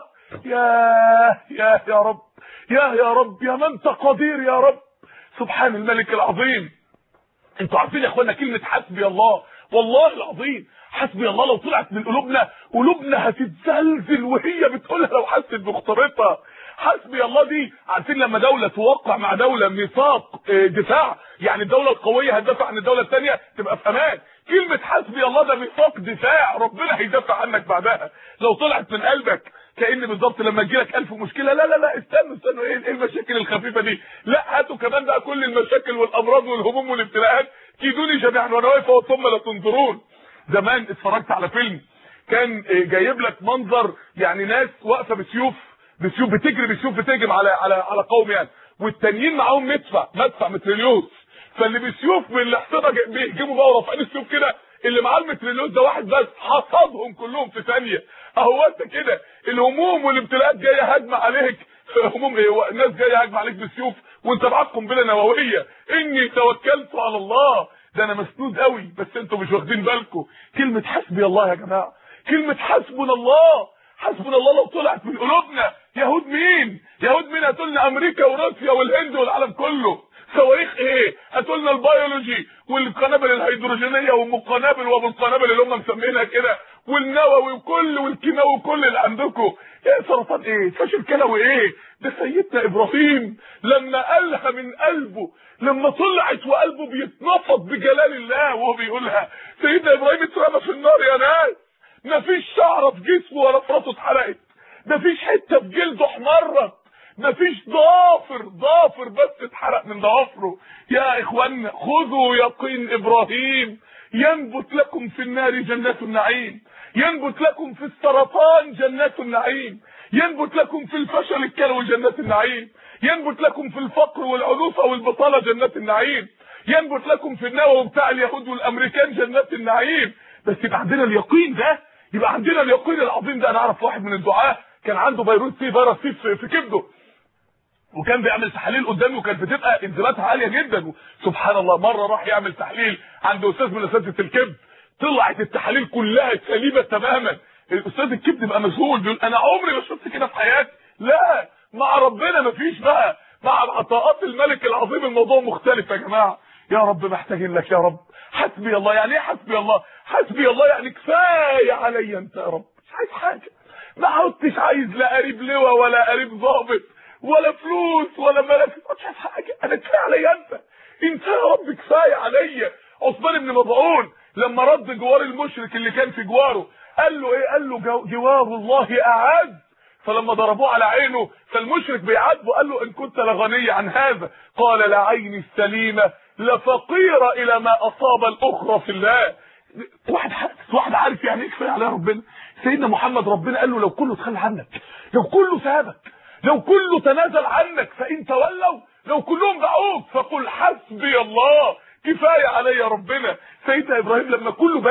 يا يا يا رب، يا يا رب، يا من انت قدير يا رب، سبحان الملك العظيم. انتوا عارفين يا اخوانا كلمه حسبي الله، والله العظيم حسبي الله لو طلعت من قلوبنا، قلوبنا هتتزلزل وهي بتقولها لو حست بخطورتها. حسبي الله دي، عارفين لما دوله توقع مع دوله ميثاق دفاع، يعني الدوله القويه هتدافع عن الدوله الثانيه تبقى في امان، كلمه حسبي الله ده ميثاق دفاع، ربنا هيدافع عنك بعدها لو طلعت من قلبك. كأن بالظبط لما تجيلك ألف مشكله، لا لا لا استنوا استنوا، ايه المشاكل الخفيفه دي؟ لا هاتوا كمان بقى كل المشاكل والامراض والهموم والابتلاءات، كيدوني جميعا وانا واقف ثم لا تنظرون. زمان اتفرجت على فيلم كان جايب لك منظر يعني ناس واقفه بسيوف بسيوف بتجري بسيوف بتهجم على على على قوم يعني، والتانيين معاهم مدفع مدفع متريليوس، فاللي بسيوف من الاحصنه بيهجموا بقى ورافعين السيوف كده، اللي معاه المتريليوس ده واحد بس حصدهم كلهم في ثانيه. اهو انت كده الهموم والابتلاءات جايه هجمه عليك، هموم ايه؟ الناس جايه هجمه عليك بالسيوف وانت معاك قنبله نوويه. اني توكلت على الله، ده انا مسنود قوي، بس انتوا مش واخدين بالكم. كلمه حسبي الله يا جماعه، كلمه حسبنا الله، حسبنا الله لو طلعت من قلوبنا، يهود مين؟ يهود مين؟ هتقولنا امريكا وروسيا والهند والعالم كله. صواريخ ايه؟ هتقولنا البيولوجي والقنابل الهيدروجينيه والقنابل وابو القنابل اللي هم مسمينها كده، والنووي وكل والكيماوي وكل اللي عندكم. ايه سرطان ايه؟ فشل كلوي ايه؟ ده سيدنا ابراهيم لما قالها من قلبه، لما طلعت وقلبه بيتنفض بجلال الله وهو بيقولها، سيدنا ابراهيم اترمى في النار يا ناس، مفيش شعره في جسمه ولا في راسه اتحرقت، مفيش حته في جلده احمرت، مفيش ضافر ضافر بس اتحرق من ضوافره. يا اخوانا خذوا يقين ابراهيم، ينبت لكم في النار جنات النعيم، ينبت لكم في السرطان جنات النعيم، ينبت لكم في الفشل الكلوي جنات النعيم، ينبت لكم في الفقر والعنوسه والبطاله جنات النعيم، ينبت لكم في النووي بتاع اليهود والامريكان جنات النعيم. بس يبقى عندنا اليقين ده، يبقى عندنا اليقين العظيم ده. انا اعرف واحد من الدعاه كان عنده فيروس سي، فيروس سي في, في كبده، وكان بيعمل تحاليل قدامي وكانت بتبقى انزيماتها عاليه جدا. سبحان الله، مره راح يعمل تحليل عند استاذ من اساتذه الكبد، طلعت التحاليل كلها سليمه تماما. الاستاذ الكبد بقى مذهول، بيقول انا عمري ما شفت كده في حياتي. لا، مع ربنا مفيش بقى، مع عطاءات الملك العظيم الموضوع مختلف يا جماعه. يا رب محتاجين لك يا رب. حسبي الله، يعني ايه حسبي الله؟ حسبي الله يعني كفايه عليا انت يا رب، مش عايز حاجه، ما عدتش عايز لا قريب لواء ولا قريب ضابط ولا فلوس ولا ملك، مش عايز حاجه، انا كفايه عليا انت، انت يا رب كفايه عليا. عثمان بن مظعون لما رد جوار المشرك اللي كان في جواره، قال له ايه؟ قال له جوار الله اعز. فلما ضربوه على عينه فالمشرك بيعاتبه، قال له ان كنت لغني عن هذا، قال لا عيني السليمه لفقيره الى ما اصاب الاخرى في الله. واحد حاسس، واحد عارف يعني ايه كفايه على ربنا. سيدنا محمد ربنا قال له لو كله تخلى عنك، لو كله سابك، لو كله تنازل عنك، فان تولوا، لو كلهم باعوك فقل حسبي الله، كفايه علي ربنا. سيدنا ابراهيم لما كله باعه،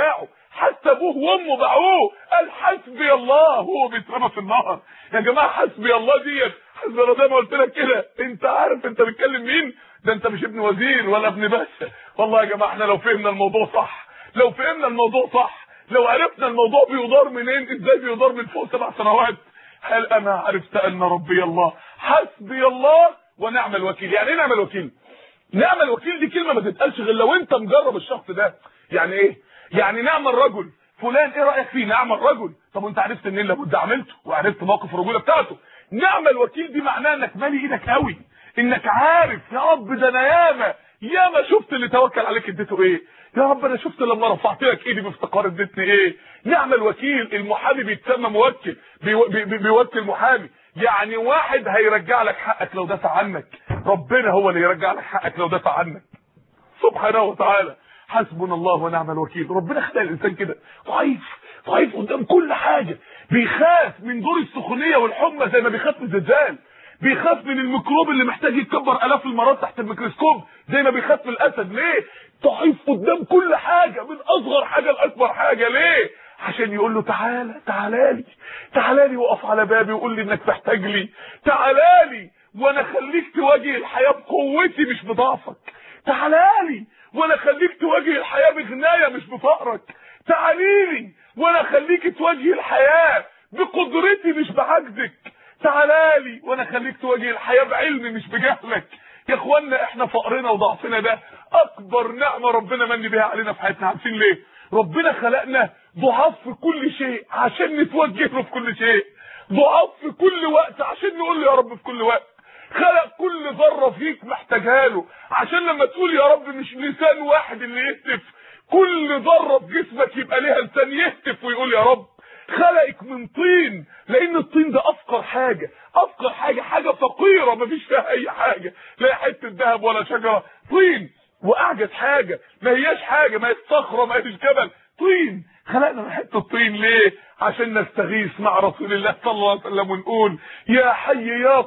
حتى ابوه وامه باعوه، قال حسبي الله وهو بيترمى في النهر. يا جماعه حسبي الله ديت، حسبي الله زي ما قلت لك كده، انت عارف انت بتكلم مين؟ ده انت مش ابن وزير ولا ابن باشا. والله يا جماعه احنا لو فهمنا الموضوع صح، لو فهمنا الموضوع صح، لو عرفنا الموضوع بيدار منين، ازاي بيدار من فوق سبع سنوات. هل انا عرفت ان ربي الله حسبي الله ونعم الوكيل. يعني ايه نعم الوكيل؟ نعم الوكيل دي كلمه ما تتقالش غير لو انت مجرب الشخص ده. يعني ايه؟ يعني نعم الرجل فلان، ايه رايك فيه؟ نعم الرجل. طب وانت عرفت منين؟ لابد عملته وعرفت موقف الرجوله بتاعته. نعم الوكيل دي معناها انك مالي ايدك قوي، انك عارف يا رب ده انا ياما ياما شفت اللي توكل عليك اديته ايه، يا رب انا شفت لما رفعت لك ايدي بافتقار اديتني ايه. نعم الوكيل. المحامي بيتسمى موكل، بيو بي بي بيوكل محامي. يعني واحد هيرجع لك حقك لو دافع عنك، ربنا هو اللي يرجع لك حقك لو دافع عنك سبحانه وتعالى. حسبنا الله ونعم الوكيل. ربنا خلق الانسان كده ضعيف، ضعيف قدام كل حاجه، بيخاف من دور السخونيه والحمى زي ما بيخاف من الزلزال، بيخاف من الميكروب اللي محتاج يتكبر الاف المرات تحت الميكروسكوب زي ما بيخاف من الاسد. ليه؟ ضعيف قدام كل حاجه، من اصغر حاجه لاكبر حاجه. ليه؟ عشان يقول له تعالى تعالى لي، تعالى لي وقف على بابي وقول لي انك محتاج لي، تعالى لي وانا خليك تواجه الحياه بقوتي مش بضعفك، تعالى لي وانا خليك تواجه الحياه بغنايه مش بفقرك، تعالي لي وانا خليك تواجه الحياه بقدرتي مش بعجزك، تعالى لي وانا خليك تواجه الحياه بعلمي مش بجهلك. يا اخوانا احنا فقرنا وضعفنا ده اكبر نعمه ربنا من بيها علينا في حياتنا. عارفين ليه؟ ربنا خلقنا ضعاف في كل شيء عشان نتوجه له في كل شيء، ضعاف في كل وقت عشان نقول له يا رب في كل وقت. خلق كل ذره فيك محتاجها له عشان لما تقول يا رب مش لسان واحد اللي يهتف، كل ذره في جسمك يبقى ليها لسان يهتف ويقول يا رب. خلقك من طين لان الطين ده افقر حاجه، افقر حاجه، حاجه فقيره مفيش فيها اي حاجه، لا حته ذهب ولا شجره، طين. واعجز حاجه ما هياش حاجه، ما هيش صخره ما هيش جبل، طين. خلقنا من حته الطين ليه؟ عشان نستغيث مع رسول الله صلى الله عليه وسلم ونقول يا حي يا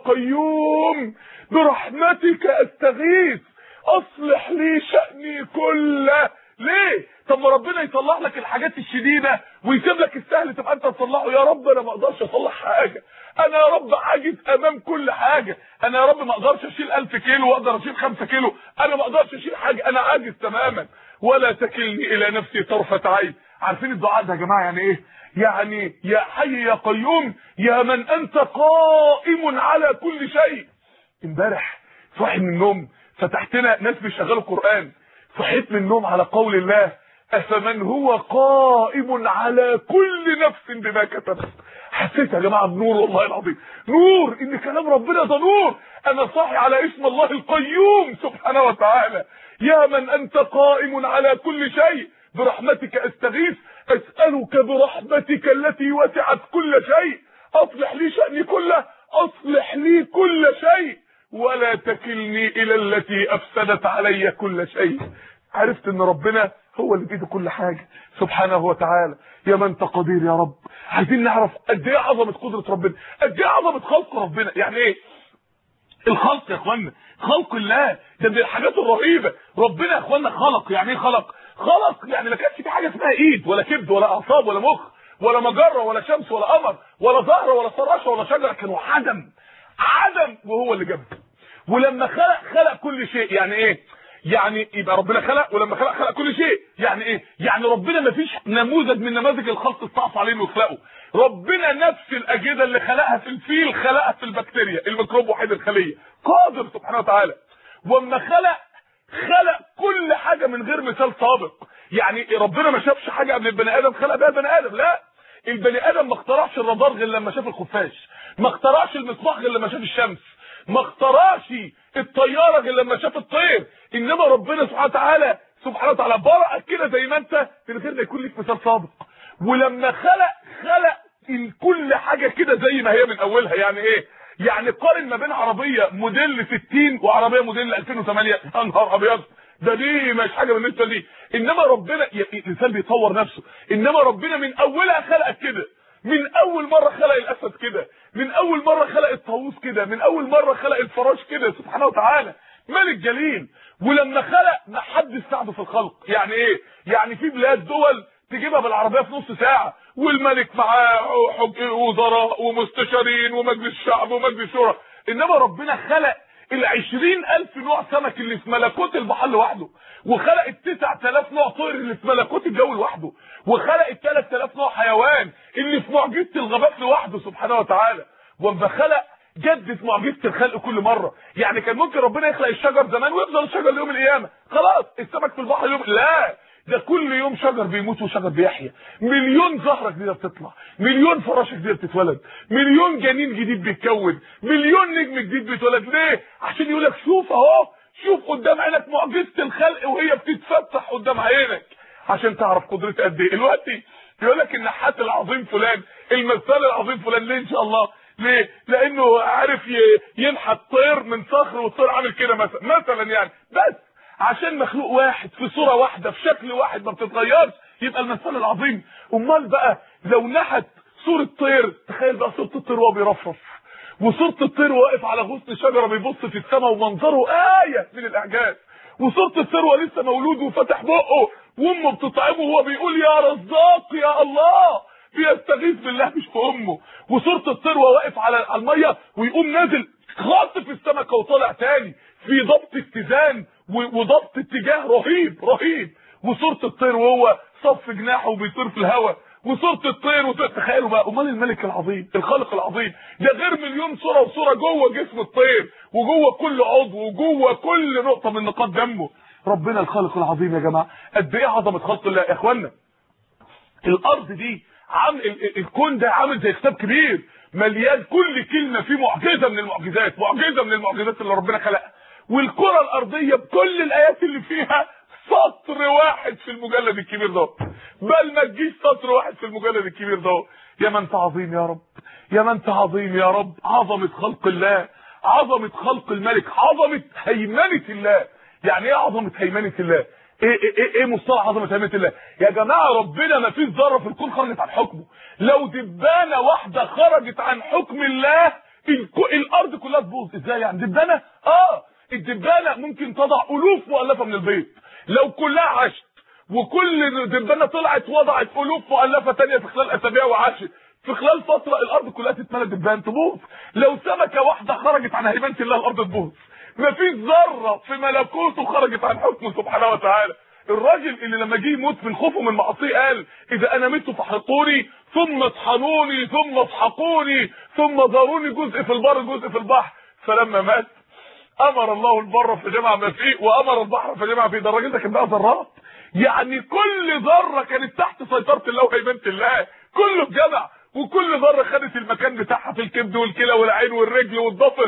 قيوم برحمتك استغيث اصلح لي شأني كله. ليه؟ طب ما ربنا يصلح لك الحاجات الشديده ويسيب لك السهل تبقى انت تصلحه. يا رب انا ما اقدرش اصلح حاجه، انا يا رب عاجز امام كل حاجه، انا يا رب ما اقدرش اشيل ألف كيلو واقدر اشيل خمسة كيلو، انا ما اقدرش اشيل حاجه، انا عاجز تماما. ولا تكلني الى نفسي طرفه عين. عارفين الدعاء ده يا جماعه يعني ايه؟ يعني يا حي يا قيوم يا من انت قائم على كل شيء. امبارح صاحي من النوم فتحتنا ناس بيشغلوا قران، صحيت من النوم على قول الله افمن هو قائم على كل نفس بما كسبت. حسيت يا جماعه بنور والله العظيم، نور ان كلام ربنا ده نور. انا صاحي على اسم الله القيوم سبحانه وتعالى. يا من انت قائم على كل شيء برحمتك استغيث اسالك برحمتك التي وسعت كل شيء اصلح لي شأني كله، اصلح لي كل شيء ولا تكلني الى التي افسدت علي كل شيء. عرفت ان ربنا هو اللي بيده كل حاجه سبحانه وتعالى. يا من تقدير يا رب. عايزين نعرف قد ايه عظمه قدره ربنا، قد ايه عظمه خلق ربنا. يعني ايه الخلق يا اخوانا؟ خلق الله ده من الحاجات الرهيبه. ربنا يا اخوانا خلق. يعني ايه خلق؟ خلق يعني ما كانش في حاجه اسمها ايد ولا كبد ولا اعصاب ولا مخ ولا مجره ولا شمس ولا قمر ولا زهره ولا فراشه ولا شجره، كانوا عدم عدم وهو اللي جاب. ولما خلق خلق كل شيء. يعني ايه؟ يعني يبقى ربنا خلق ولما خلق خلق كل شيء. يعني ايه؟ يعني ربنا ما فيش نموذج من نماذج الخلق استعصى عليه انه يخلقه. ربنا نفس الاجهزه اللي خلقها في الفيل خلقها في البكتيريا، الميكروب وحيد الخليه، قادر سبحانه وتعالى. واما خلق خلق كل حاجه من غير مثال سابق. يعني ربنا ما شافش حاجه قبل البني ادم خلق بها البني ادم. لا، البني ادم ما اخترعش الرادار غير لما شاف الخفاش، ما اخترعش المصباح غير لما شاف الشمس، ما اخترعش الطياره غير لما شاف الطير. انما ربنا سبحانه وتعالى سبحانه وتعالى برأك كده زي ما انت من غير ما يكون لك مثال سابق. ولما خلق خلق كل حاجه كده زي ما هي من اولها. يعني ايه؟ يعني قارن ما بين عربيه موديل ستين وعربيه موديل ألفين وثمانية. يا نهار ابيض، ده دي مش حاجه بالنسبه لي. انما ربنا الانسان بيطور نفسه، انما ربنا من اولها خلقك كده. من اول مره خلق الاسد كده، من اول مره خلق الطاووس كده، من اول مره خلق الفراش كده سبحانه وتعالى. ملك جليل. ولما خلق ما حدش ساعده في الخلق. يعني ايه؟ يعني في بلاد دول تجيبها بالعربيه العربيه في نص ساعه، والملك معاه وزراء ومستشارين ومجلس شعب ومجلس شورى. انما ربنا خلق العشرين الف نوع سمك اللي في ملكوت البحر لوحده، وخلق التسع تلاف نوع طير اللي في ملكوت الجو لوحده، وخلق التلات تلاف نوع حيوان اللي في معجزة الغابات لوحده سبحانه وتعالى. وما خلق جدد معجزة الخلق كل مرة. يعني كان ممكن ربنا يخلق الشجر زمان ويفضل الشجر ليوم القيامة، خلاص السمك في البحر يوم، لا، ده كل يوم شجر بيموت وشجر بيحيا، مليون زهرة جديدة بتطلع، مليون فراشة جديدة بتتولد، مليون جنين جديد بيتكون، مليون نجم جديد بيتولد. ليه؟ عشان يقول لك شوف اهو، شوف قدام عينك معجزة الخلق وهي بتتفتح قدام عينك عشان تعرف قدرتها قد ايه. دلوقتي يقول لك النحات العظيم فلان، المثال العظيم فلان، ليه ان شاء الله؟ ليه؟ لانه عارف ينحت طير من صخر، والطير عامل كده مثلا مثلا يعني، بس عشان مخلوق واحد في صورة واحدة في شكل واحد ما بتتغيرش يبقى المثال العظيم. امال بقى لو نحت صورة طير، تخيل بقى صورة الطير وهو بيرفرف، وصورة الطير واقف على غصن شجرة بيبص في السماء ومنظره آية من الإعجاز، وصورة الطير وهو لسه مولود وفتح بقه وامه بتطعمه وهو بيقول يا رزاق يا الله، بيستغيث بالله مش في امه، وصورة الطير وهو واقف على المية ويقوم نازل خاطف السمكة وطالع تاني في ضبط اتزان وضبط اتجاه رهيب رهيب، وصورة الطير وهو صف جناحه وبيطير في الهواء، وصورة الطير وطير. تخيلوا بقى، امال الملك العظيم الخالق العظيم ده غير مليون صورة وصورة جوه جسم الطير وجوه كل عضو وجوه كل نقطة من نقاط دمه. ربنا الخالق العظيم يا جماعة قد ايه عظمة خلق الله يا اخوانا. الارض دي عامل الكون ده عامل زي كتاب كبير مليان كل كلمة فيه معجزة من المعجزات، معجزة من المعجزات اللي ربنا خلقها. والكرة الارضية بكل الايات اللي فيها سطر واحد في المجلد الكبير ده، بل ما تجيش سطر واحد في المجلد الكبير ده. يا من انت عظيم يا رب، يا من انت عظيم يا رب. عظمة خلق الله، عظمة خلق الملك، عظمة هيمنة الله. يعني ايه عظمة هيمنة الله؟ ايه ايه ايه, إيه مصطلح عظمة هيمنة الله يا جماعة؟ ربنا ما فيش ذرة في الكون خرجت عن حكمه. لو دبانة واحدة خرجت عن حكم الله الارض كلها تبوظ. ازاي يعني دبانة؟ اه الدبانة ممكن تضع الوف مؤلفة من البيض، لو كلها عاشت وكل دبانة طلعت وضعت الوف مؤلفة تانية في خلال اسابيع وعاشت، في خلال فترة الارض كلها تتملى دبان تبوظ. لو سمكة واحدة خرجت عن هيمنة الله الارض تبوظ. مفيش ذرة في ملكوته خرجت عن حكمه سبحانه وتعالى. الراجل اللي لما جه يموت من خوفه من معصيه قال اذا انا مت فاحرقوني ثم اطحنوني ثم اسحقوني ثم ذروني جزء في البر جزء في البحر. فلما مات امر الله البر فجمع ما فيه وامر البحر فجمع فيه. ده الراجل ده كان بقى ذرات، يعني كل ذره كانت تحت سيطره الله وهيمنه الله، كله اتجمع وكل ذره خدت المكان بتاعها في الكبد والكلى والعين والرجل والضفر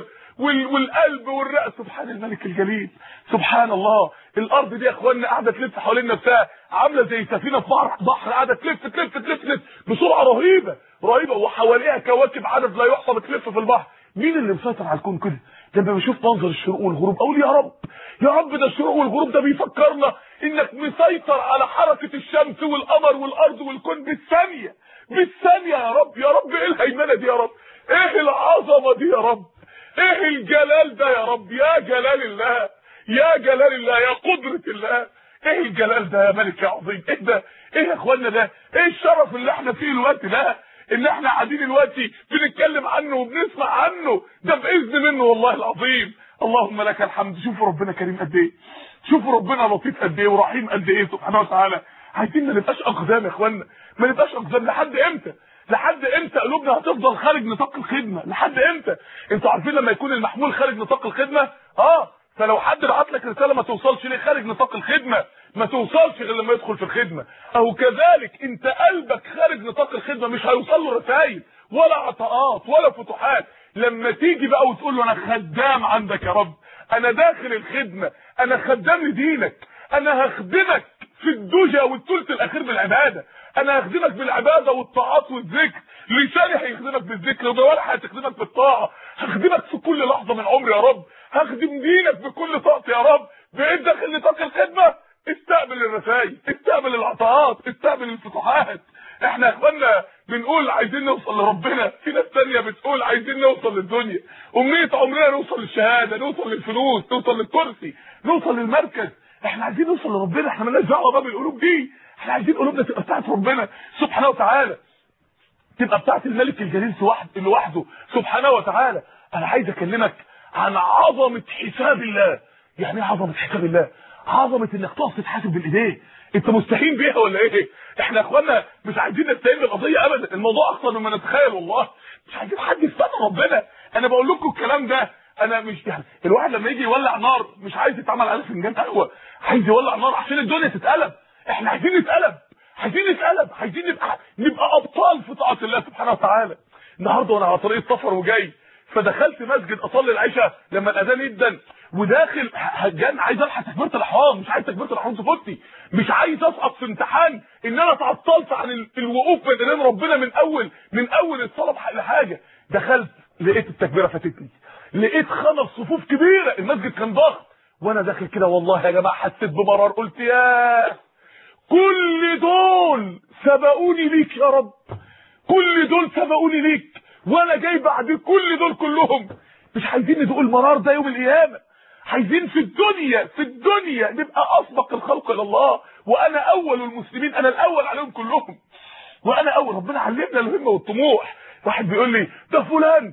والقلب والرأس. سبحان الملك الجليل، سبحان الله. الارض دي يا اخوانا قاعده تلف حوالين نفسها، عامله زي سفينه في بحر بحر قاعده تلف تلف تلف تلف بسرعه رهيبه رهيبه، وحواليها كواكب عدد لا يحصى بتلف في البحر. مين اللي مسيطر على الكون كده؟ لما بشوف منظر الشروق والغروب اقول يا رب يا رب، ده الشروق والغروب ده بيفكرنا انك مسيطر على حركه الشمس والقمر والارض والكون بالثانيه بالثانيه. يا رب يا رب ايه الهيمنه دي يا رب؟ ايه العظمه دي يا رب؟ ايه الجلال ده يا رب؟ يا جلال الله، يا جلال الله، يا قدرة الله. ايه الجلال ده يا ملك يا عظيم؟ ايه ده؟ ايه يا اخوانا ده؟ ايه الشرف اللي احنا فيه الوقت ده؟ اللي احنا قاعدين دلوقتي بنتكلم عنه وبنسمع عنه، ده باذن منه والله العظيم. اللهم لك الحمد. شوفوا ربنا كريم قد ايه، شوفوا ربنا لطيف قد ايه ورحيم قد ايه سبحانه وتعالى. عايزين ما نبقاش اقدام يا اخوانا، ما نبقاش اقدام. لحد امتى؟ لحد امتى قلوبنا هتفضل خارج نطاق الخدمه؟ لحد امتى؟ انتوا عارفين لما يكون المحمول خارج نطاق الخدمه اه فلو حد بعت لك رساله ما توصلش ليه؟ خارج نطاق الخدمه، ما توصلش غير لما يدخل في الخدمه. او كذلك انت قلبك خارج نطاق الخدمه مش هيوصل له رسائل ولا عطاءات ولا فتوحات. لما تيجي بقى وتقول له انا خدام عندك يا رب، انا داخل الخدمه، انا خدام لدينك، انا هخدمك في الدجى والثلث الاخير من العباده، انا هخدمك بالعباده والطاعات والذكر، لساني هيخدمك بالذكر وجوارحي هتخدمك بالطاعه، هخدمك في كل لحظه من عمري يا رب، هخدم دينك بكل طاقتي يا رب. بقيت داخل نطاق الخدمه، استقبل الرسائل، استقبل العطاءات، استقبل الفتوحات. احنا يا اخوانا بنقول عايزين نوصل لربنا، في ناس ثانيه بتقول عايزين نوصل للدنيا. امنيه عمرنا نوصل للشهاده، نوصل للفلوس، نوصل للكرسي، نوصل للمركز. احنا عايزين نوصل لربنا، احنا مالناش دعوه بقى بالقلوب دي. احنا عايزين قلوبنا تبقى بتاعت ربنا سبحانه وتعالى، تبقى بتاعت الملك الجليل لوحده سبحانه وتعالى. انا عايز اكلمك عن عظمه حساب الله. يعني ايه عظمه حساب الله؟ عظمه انك تقف تتحاسب بالايدين. انت مستهين بيها ولا ايه؟ احنا يا اخوانا مش عايزين نستهين بالقضيه ابدا، الموضوع اكثر مما نتخيل والله. مش عايزين حد يستنى ربنا. انا بقول لكم الكلام ده، انا مش يعني الواحد لما يجي يولع نار مش عايز يتعمل عليه فنجان قهوه، عايز يولع نار عشان الدنيا تتقلب. احنا عايزين نتقلب، عايزين نتقلب، عايزين نبقى نبقى ابطال في طاعه الله سبحانه وتعالى. النهارده وانا على طريق السفر وجاي، فدخلت مسجد اصلي العشاء لما الاذان يدن، وداخل هجان عايز الحق تكبيره الاحرام، مش عايز تكبيره الاحرام تفوتني، مش عايز اسقط في امتحان ان انا اتعطلت عن الوقوف بين ايدين ربنا من اول من اول الصلاه لحاجه. دخلت لقيت التكبيره فاتتني، لقيت خمس صفوف كبيره، المسجد كان ضغط، وانا داخل كده والله يا جماعه حسيت بمرار، قلت يا كل دول سبقوني ليك يا رب، كل دول سبقوني ليك، وانا جاي بعد كل دول كلهم. مش عايزين ندوق المرار ده يوم القيامه، عايزين في الدنيا في الدنيا نبقى اسبق الخلق الى الله، وانا اول المسلمين، انا الاول عليهم كلهم، وانا اول. ربنا علمنا الهمه والطموح. واحد بيقول لي ده فلان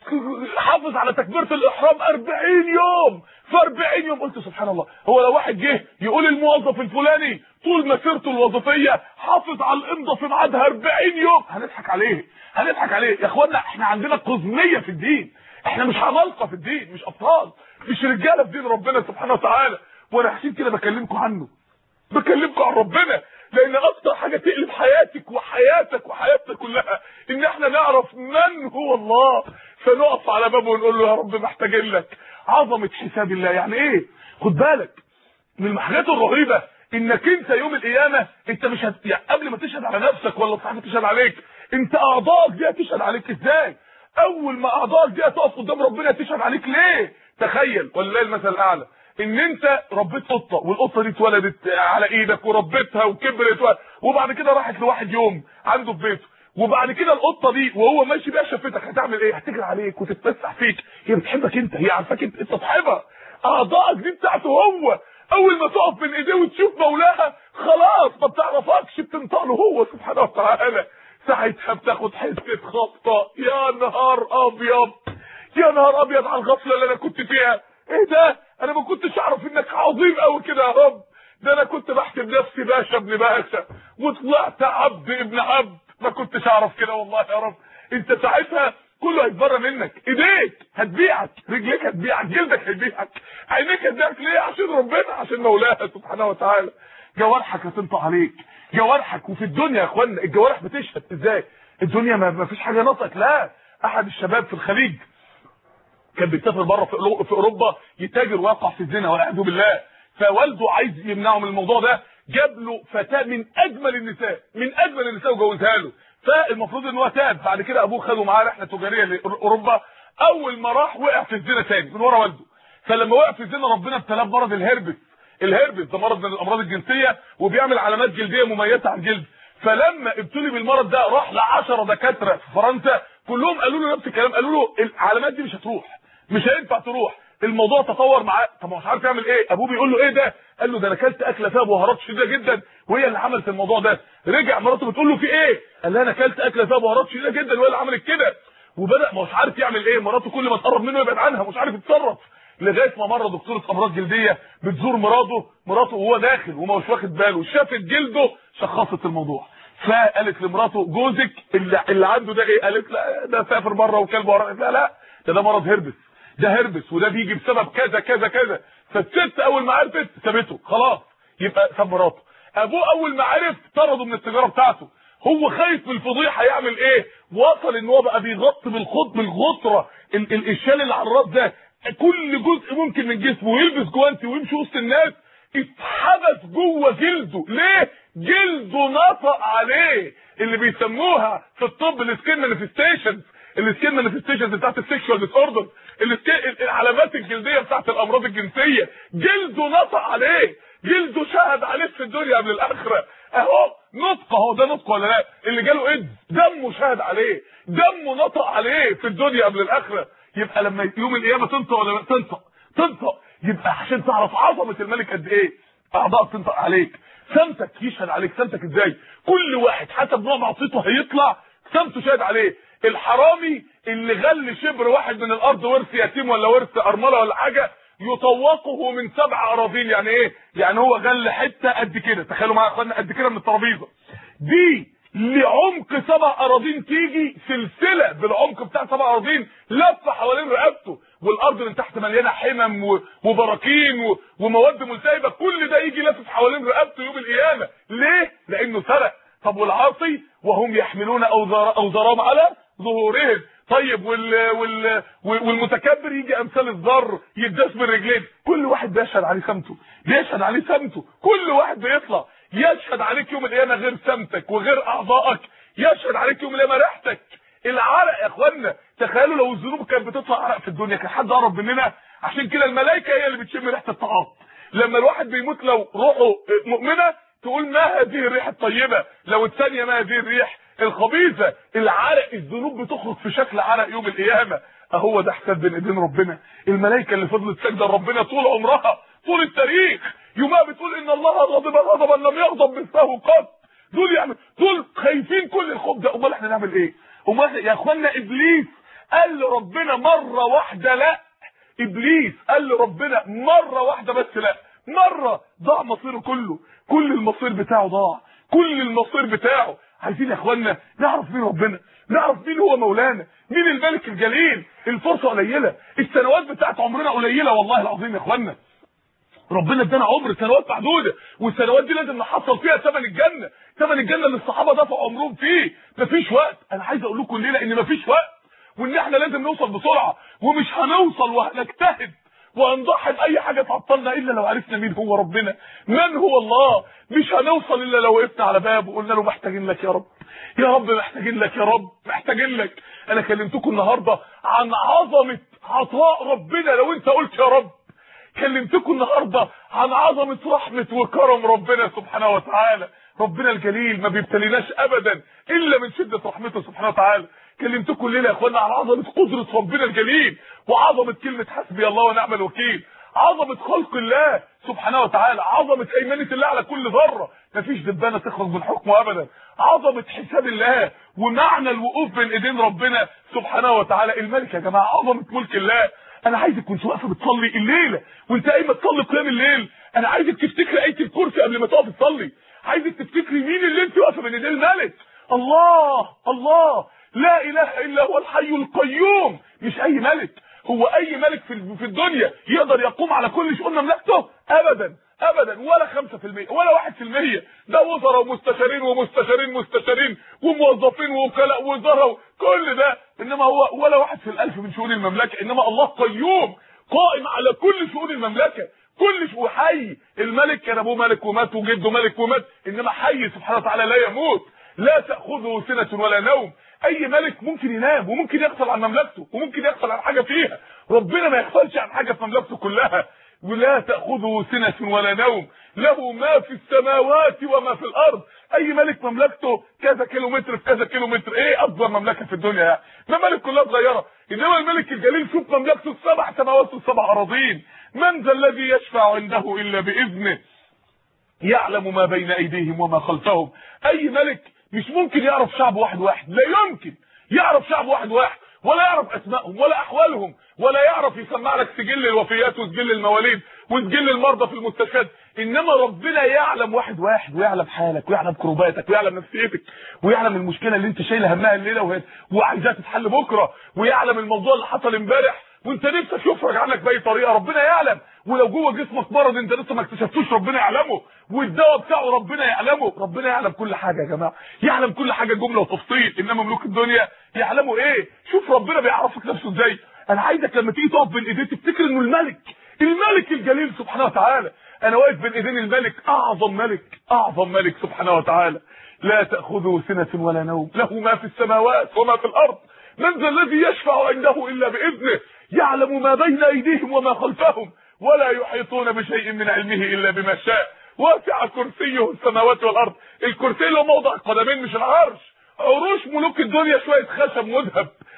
حافظ على تكبيره الاحرام أربعين يوم، في أربعين يوم قلت سبحان الله، هو لو واحد جه يقول الموظف الفلاني طول مسيرته الوظيفيه حافظ على الامضه في ميعادها أربعين يوم، هنضحك عليه هنضحك عليه يا اخوانا. احنا عندنا قزميه في الدين، احنا مش عمالقه في الدين، مش ابطال، مش رجاله في دين ربنا سبحانه وتعالى. وانا عشان كده بكلمكم عنه، بكلمكم عن ربنا، لان اكتر حاجه تقلب حياتك وحياتك وحياتنا كلها ان احنا نعرف من هو الله، فنقف على بابه ونقول له يا رب محتاجين لك. عظمه حساب الله يعني ايه؟ خد بالك من الحاجات الرهيبه انك انت يوم القيامه انت مش هت... يعني قبل ما تشهد على نفسك ولا صاحبك تشهد عليك، انت اعضائك دي هتشهد عليك ازاي؟ اول ما اعضائك دي هتقف قدام ربنا تشهد عليك ليه؟ تخيل ولله المثل الاعلى ان انت ربيت قطه، والقطه دي اتولدت على ايدك وربيتها وكبرت، وبعد كده راحت لواحد يوم عنده في بيته، وبعد كده القطه دي وهو ماشي بيها شفتك، هتعمل ايه؟ هتجري عليك وتتمسح فيك. هي بتحبك انت، هي عارفاك انت، انت صاحبها، اعضائك دي بتاعته هو. اول ما تقف بين ايديه وتشوف مولاها خلاص ما بتعرفكش، بتنطق له هو سبحانه وتعالى. ساعتها بتاخد حته خبطه، يا نهار ابيض يا نهار ابيض على الغفله اللي انا كنت فيها. ايه ده؟ انا ما كنتش اعرف انك عظيم قوي كده يا رب، ده انا كنت بحسب نفسي باشا ابن باشا وطلعت عبد ابن عبد، ما كنتش اعرف كده والله يا رب. انت ساعتها كله هيتبرى منك، ايديك هتبيعك، رجليك هتبيعك، جلدك هتبيعك، عينيك هتبيعك. ليه؟ عشان ربنا، عشان مولاها سبحانه وتعالى. جوارحك هتنطق عليك، جوارحك. وفي الدنيا يا اخوانا الجوارح بتشهد ازاي؟ الدنيا ما فيش حاجه نطقت. لا، احد الشباب في الخليج كان بيسافر بره في اوروبا يتاجر ويقع في الزنا والعياذ بالله، فوالده عايز يمنعه من الموضوع ده، جاب له فتاه من اجمل النساء، من اجمل النساء وجوزها له. فالمفروض ان هو تاب، بعد كده ابوه خده معاه رحله تجاريه لاوروبا، اول ما راح وقع في الزنا تاني من ورا والده. فلما وقع في الزنا ربنا ابتلاه بمرض الهربس. الهربس ده مرض من الامراض الجنسيه وبيعمل علامات جلديه مميزه على الجلد. فلما ابتلي بالمرض ده راح لعشرة دكاتره في فرنسا، كلهم قالوا له نفس الكلام، قالوا له العلامات دي مش هتروح، مش هينفع تروح. الموضوع تطور معاه، طب مش عارف يعمل ايه. ابوه بيقول له ايه ده؟ قال له ده انا اكلت اكله فيها بهارات شديده جدا وهي اللي عملت الموضوع ده. رجع مراته بتقول له في ايه؟ قال لها انا اكلت اكله فيها بهارات شديده جدا وهي اللي عملت كده. وبدا مش عارف يعمل ايه، مراته كل ما تقرب منه يبعد عنها، مش عارف يتصرف. لغايه ما مره دكتوره امراض جلديه بتزور مراته مراته وهو داخل وما مش واخد باله، شافت جلده شخصت الموضوع. فقالت لمراته جوزك اللي, اللي عنده ده ايه؟ قالت لا ده سافر بره وكلب ورا. لا لا ده ده مرض هربس، ده هربس وده بيجي بسبب كذا كذا كذا. فالست اول ما عرفت سابته خلاص، يبقى ساب مراته. ابوه اول ما عرف طرده من التجاره بتاعته، هو خايف من الفضيحه يعمل ايه؟ وصل ان هو بقى بيغطي بالخط بالغطره ال ال الشال اللي على الراس ده كل جزء ممكن من جسمه، ويلبس جوانتي ويمشي وسط الناس، اتحبس جوه جلده. ليه؟ جلده نطق عليه، اللي بيسموها في الطب السكين مانيفستيشنز، السكين مانيفستيشنز بتاعت السكشوال ديس اوردر، العلامات الجلديه بتاعت الامراض الجنسيه. جلده نطق عليه، جلده شهد عليه في الدنيا قبل الاخره. اهو نطق، اهو ده نطق ولا لا؟ اللي جاله ايدز دمه شهد عليه، دمه نطق عليه في الدنيا قبل الاخره. يبقى لما يوم القيامه تنطق ولا لا؟ تنطق تنطق. يبقى عشان تعرف عظمه الملك قد ايه، اعضائك تنطق عليك. سمتك يشهد عليك. سمتك ازاي؟ كل واحد حسب نوع معصيته هيطلع سمته شاهد عليه. الحرامي اللي غل شبر واحد من الارض ورث يتيم ولا ورث ارمله ولا حاجه يطوقه من سبع اراضين. يعني ايه؟ يعني هو غل حته قد كده، تخيلوا معايا يا اخوانا، قد كده من الترابيزه دي لعمق سبع اراضين، تيجي سلسله بالعمق بتاع سبع اراضين لفه حوالين رقبته، والارض من تحت مليانه حمم وبراكين ومواد ملتهبه، كل ده يجي لافف حوالين رقبته يوم القيامه. ليه؟ لانه سرق. طب والعاصي وهم يحملون اوزار اوزارهم على ظهورهم. طيب وال وال والمتكبر يجي امثال الذر يداس بالرجلين. كل واحد بيشهد عليه سمته، بيشهد عليه سمته. كل واحد بيطلع يشهد عليك يوم القيامه غير سمتك وغير اعضائك، يشهد عليك يوم القيامه ريحتك. العرق يا اخوانا، تخيلوا لو الذنوب كانت بتطلع عرق في الدنيا كان حد قرب مننا. عشان كده الملائكه هي اللي بتشم ريحه الطعام. لما الواحد بيموت لو روحه مؤمنه تقول ما هذه الريحه الطيبه، لو الثانيه ما هذه الريح الخبيثه. العرق، الذنوب بتخرج في شكل عرق يوم القيامه. اهو ده حساب بين ايدين ربنا. الملائكه اللي فضلت ساجده لربنا طول عمرها طول التاريخ يومها بتقول ان الله غضب غضبا لم يغضب مثله قط. دول يعني دول خايفين كل الخوف ده. امال احنا نعمل ايه؟ امال يا اخوانا ابليس قال لربنا مره واحده لا. ابليس قال لربنا مره واحده بس لا. مره ضاع مصيره كله، كل المصير بتاعه ضاع، كل المصير بتاعه. عايزين يا اخوانا نعرف مين ربنا، نعرف مين هو مولانا، مين الملك الجليل. الفرصه قليله، السنوات بتاعت عمرنا قليله والله العظيم يا اخوانا. ربنا ادانا عمر سنوات معدوده، والسنوات دي لازم نحصل فيها ثمن الجنه، ثمن الجنه اللي الصحابه دفعوا عمرهم فيه. مفيش وقت. انا عايز اقول لكم الليله ان مفيش وقت، وان احنا لازم نوصل بسرعه، ومش هنوصل وهنجتهد وهنضحي باي حاجه تعطلنا الا لو عرفنا مين هو ربنا، من هو الله. مش هنوصل الا لو وقفنا على بابه وقلنا له محتاجين لك يا رب، يا رب محتاجين لك، يا رب محتاجين لك. انا كلمتكم النهارده عن عظمه عطاء ربنا لو انت قلت يا رب. كلمتكم النهارده عن عظمه رحمه وكرم ربنا سبحانه وتعالى. ربنا الجليل ما بيبتليناش ابدا الا من شده رحمته سبحانه وتعالى. كلمتكم الليله يا اخوانا عن عظمه قدره ربنا الجليل، وعظمه كلمه حسبي الله ونعم الوكيل، عظمه خلق الله سبحانه وتعالى، عظمه هيمنه الله على كل ذره، مفيش دبانه تخرج من حكمه ابدا، عظمه حساب الله ومعنى الوقوف بين ايدين ربنا سبحانه وتعالى. الملك يا جماعه، عظمه ملك الله. انا عايزك كنت واقفه بتصلي الليله وانت قايمه تصلي قيام الليل، انا عايزك تفتكري ايه الكرسي قبل ما تقفي تصلي، عايزك تفتكري مين اللي انت واقفه بين ايديه الملك. الله الله لا اله الا هو الحي القيوم. مش اي ملك، هو اي ملك في في الدنيا يقدر يقوم على كل شؤون مملكته؟ ابدا ابدا، ولا خمسة في المية ولا واحد في المية. ده وزراء ومستشارين ومستشارين مستشارين وموظفين ووكلاء وزراء كل ده، انما هو ولا واحد في الالف من شؤون المملكه. انما الله قيوم قائم على كل شؤون المملكه، كل شيء حي. الملك كان ابوه ملك ومات وجده ملك ومات، انما حي سبحانه وتعالى لا يموت، لا تاخذه سنه ولا نوم. اي ملك ممكن ينام وممكن يغفل عن مملكته وممكن يغفل عن حاجه فيها، ربنا ما يغفلش عن حاجه في مملكته كلها. ولا تاخذه سنه ولا نوم، له ما في السماوات وما في الارض. اي ملك مملكته كذا كيلو متر في كذا كيلو متر، ايه اكبر مملكه في الدنيا يعني؟ ممالك كلها صغيره، انما الملك الجليل شوف مملكته السبع سماوات والسبع اراضين. من ذا الذي يشفع عنده الا باذنه، يعلم ما بين ايديهم وما خلفهم. اي ملك مش ممكن يعرف شعب واحد واحد، لا يمكن يعرف شعب واحد واحد، ولا يعرف اسمائهم ولا احوالهم، ولا يعرف يسمع لك سجل الوفيات وسجل المواليد وسجل المرضى في المستشفيات. انما ربنا يعلم واحد واحد، ويعلم حالك ويعلم كروباتك ويعلم نفسيتك ويعلم المشكله اللي انت شايله همها الليله وهي وعايزاها تتحل بكره، ويعلم الموضوع اللي حصل امبارح وانت نفسك يفرج عنك باي طريقه، ربنا يعلم. ولو جوه جسمك مرض انت لسه ما اكتشفتوش ربنا يعلمه، والدواء بتاعه ربنا يعلمه. ربنا يعلم كل حاجه يا جماعه، يعلم كل حاجه جمله وتفصيل. انما ملوك الدنيا يعلموا ايه؟ شوف ربنا بيعرفك نفسه ازاي. انا عايزك لما تيجي تقف بين ايديه تفتكر انه الملك، الملك الجليل سبحانه وتعالى. انا واقف بين ايدين الملك، اعظم ملك، اعظم ملك سبحانه وتعالى. لا تاخذه سنه ولا نوم، له ما في السماوات وما في الارض. من ذا الذي يشفع عنده الا باذنه، يعلم ما بين ايديهم وما خلفهم، ولا يحيطون بشيء من علمه الا بما شاء. واسع كرسيه السماوات والارض. الكرسي له موضع القدمين مش العرش. عروش ملوك الدنيا شويه خشب مذهب،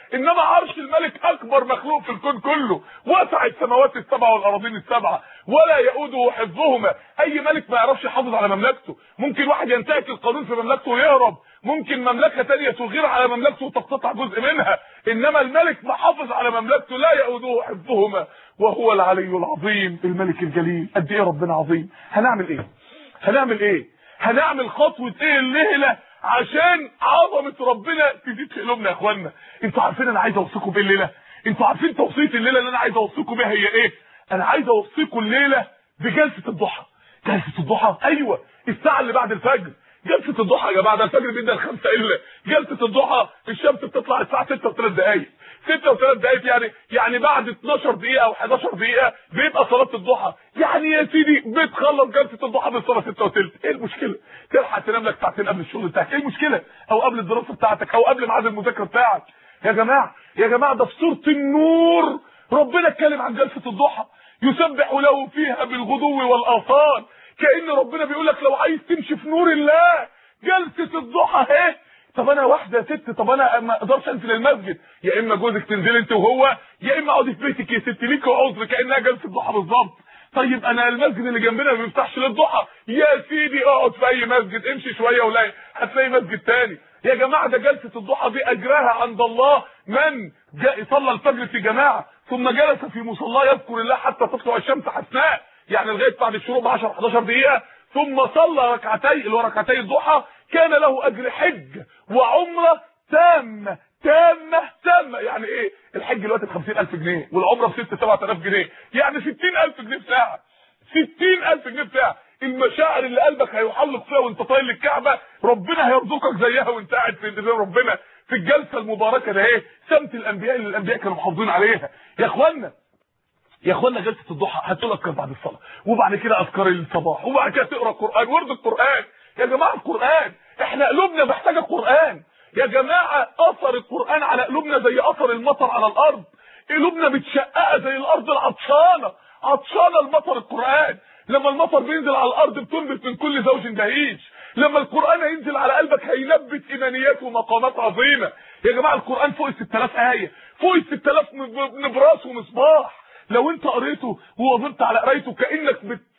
انما عرش الملك اكبر مخلوق في الكون كله، وسع السماوات السبع والارضين السبعه ولا يؤوده حفظهما. اي ملك ما يعرفش يحافظ على مملكته. ممكن واحد ينتهك القانون في مملكته ويهرب، ممكن مملكه ثانيه تغير على مملكته وتقتطع جزء منها، انما الملك محافظ على مملكته لا يؤوده حفظهما وهو العلي العظيم. الملك الجليل. قد ايه ربنا عظيم. هنعمل ايه هنعمل ايه هنعمل خطوه ايه الليله عشان عظمه ربنا تزيد في قلوبنا يا اخوانا؟ انتوا عارفين انا عايز اوصيكم بايه الليله؟ انتوا عارفين توصيه الليله اللي انا عايز اوصيكم بيها هي ايه؟ انا عايز اوصيكم الليله بجلسه الضحى. جلسه الضحى، ايوه، الساعه اللي بعد الفجر. جلسه الضحى يا جماعه، ده الفجر بيبدا الخمسة الا. جلسه الضحى الشمس بتطلع الساعه ستة وثلاث دقائق. ستة وثلاث دقائق يعني يعني بعد اتناشر دقيقه او احداشر دقيقه بيبقى صلاه الضحى. يعني يا سيدي بتخلص جلسه الضحى بالصلاه ستة وثلث. ايه المشكله؟ تلحق تنام لك ساعتين قبل الشغل بتاعك. ايه المشكله؟ او قبل الدراسه بتاعتك، او قبل ميعاد المذاكره بتاعك. يا جماعه يا جماعه ده في سوره النور ربنا اتكلم عن جلسه الضحى. يسبح له فيها بالغدو والاصال. كأن ربنا بيقول لك لو عايز تمشي في نور الله جلسه الضحى اهي. طب انا واحده ست، طب انا ما اقدرش انزل المسجد، يا اما جوزك تنزل انت وهو، يا اما اقعدي في بيتك يا ست ليك عذر كانها جلسه ضحى بالظبط. طيب انا المسجد اللي جنبنا ما بيفتحش للضحى، يا سيدي اقعد في اي مسجد، امشي شويه ولا هتلاقي مسجد تاني. يا جماعه ده جلسه الضحى دي اجرها عند الله من جاء صلى الفجر في جماعه ثم جلس في مصلاه يذكر الله حتى تطلع الشمس حسناء، يعني لغايه بعد الشروق ب عشرة احداشر دقيقه، ثم صلى ركعتي اللي هو ركعتي الضحى، كان له اجر حج وعمره تامه تامه تامه. يعني ايه؟ الحج دلوقتي ب خمسين ألف جنيه والعمره ب ستة سبعة آلاف جنيه، يعني ستين ألف جنيه في ساعه. ستين ألف جنيه في ساعه. المشاعر اللي قلبك هيحلق فيها وانت طاير للكعبه ربنا هيرزقك زيها وانت قاعد في انتظار ربنا في الجلسه المباركه ده. ايه سمت الانبياء اللي الانبياء كانوا محافظين عليها يا اخوانا. يا اخوانا جلسه الضحى هتقول اذكار بعد الصلاه، وبعد كده اذكار الصباح، وبعد كده تقرا قران، ورد القران. يا جماعه القران، احنا قلوبنا محتاجه قران. يا جماعه اثر القران على قلوبنا زي اثر المطر على الارض. قلوبنا متشققه زي الارض العطشانه، عطشانه المطر. القران لما المطر بينزل على الارض بتنبت من كل زوج بهيج. لما القران هينزل على قلبك هينبت ايمانيات ومقامات عظيمه. يا جماعه القران فوق ال ستة آلاف ايه، فوق ال ستة آلاف نبراس ومصباح. لو انت قريته ووظبت على قرايته كانك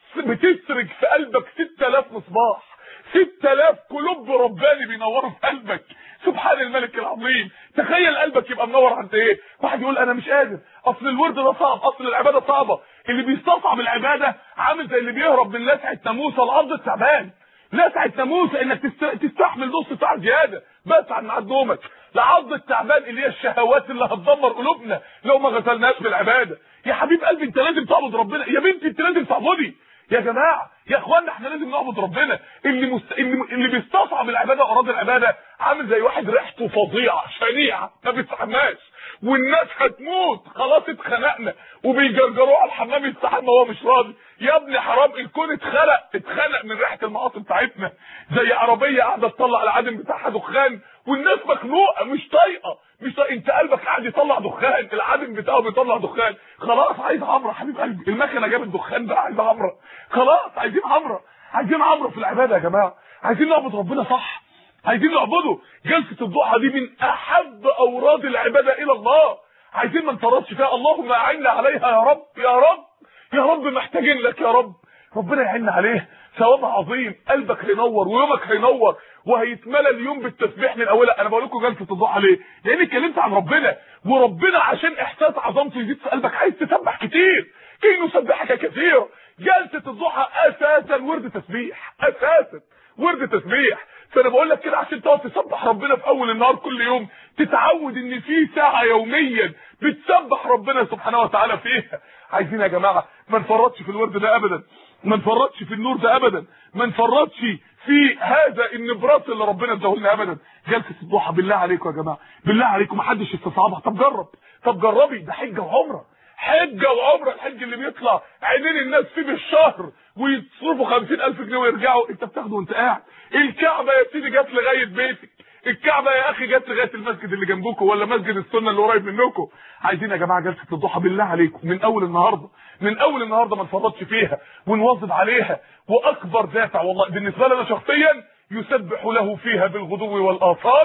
بتسرج في قلبك ستة آلاف مصباح، ستة آلاف قلوب رباني بينوروا في قلبك. سبحان الملك العظيم. تخيل قلبك يبقى منور عند ايه؟ واحد يقول انا مش قادر، اصل الورد ده صعب، اصل العباده صعبه. اللي بيستصعب العباده عامل زي اللي بيهرب من لسعه ناموسه الارض التعبان. لسعه ناموسه انك تستحمل نص ساعه زياده بس عن ميعاد نومك، لعض التعبان اللي هي الشهوات اللي هتدمر قلوبنا لو ما غسلناش بالعباده. يا حبيب قلبي انت لازم تعبد ربنا، يا بنتي انت لازم تعبدي. يا جماعه يا اخوانا احنا لازم نعبد ربنا. اللي مست... اللي, اللي بيستصعب العباده واراضي العباده عامل زي واحد ريحته فظيعه شنيعه ما بيستحماش، والناس هتموت خلاص اتخنقنا وبيجرجروه على الحمام يستحمى وهو مش راضي. يا ابني حرام، الكون اتخلق اتخنق من ريحه المعاصي بتاعتنا. زي عربيه قاعده تطلع العدم بتاعها دخان والناس مخنوقه مش طايقه مش طايقه. انت قلبك قاعد يطلع دخان، العدم بتاعه بيطلع دخان. خلاص عايز عمره حبيب قلبي، المكنه جابت دخان بقى عايز عمره. خلاص عايزين عمره، عايزين عمره في العباده يا جماعه. عايزين نعبد ربنا صح، عايزين نعبده. جلسه الضحى دي من احب اوراد العباده الى الله. عايزين ما نفرطش فيها. اللهم اعنا عليها يا رب يا رب يا رب، محتاجين لك يا رب. ربنا يعيننا عليه، ثواب عظيم. قلبك هينور ويومك هينور وهيتملى اليوم بالتسبيح من اولها. انا بقول لكم جلسه الضحى ليه؟ لان اتكلمت عن ربنا، وربنا عشان احساس عظمته يزيد في قلبك عايز تسبح كتير، كي نسبحك كثيرا. جلسه الضحى اساسا ورد تسبيح، اساسا ورد تسبيح. فانا بقول لك كده عشان تقعد تسبح ربنا في اول النهار كل يوم، تتعود ان في ساعه يوميا بتسبح ربنا سبحانه وتعالى فيها. عايزين يا جماعه ما نفرطش في الورد ده ابدا، ما نفرطش في النور ده ابدا، ما نفرطش في هذا النبراس اللي ربنا اداه لنا ابدا. جلسه الضحى بالله عليكم يا جماعه، بالله عليكم ما حدش يستصعبها. طب جرب، طب جربي، ده حجه وعمره، حجه وعمره. الحج اللي بيطلع عينين الناس فيه بالشهر ويصرفوا خمسين ألف جنيه ويرجعوا، انت بتاخده وانت قاعد. الكعبه يا سيدي جت لغايه بيتك، الكعبه يا اخي جت لغايه المسجد اللي جنبكم ولا مسجد السنه اللي قريب منكم. عايزين يا جماعه جلسه الضحى بالله عليكم من اول النهارده، من اول النهارده ما نفرطش فيها ونواظب عليها. واكبر دافع والله بالنسبه لنا شخصيا يسبح له فيها بالغدو والاصال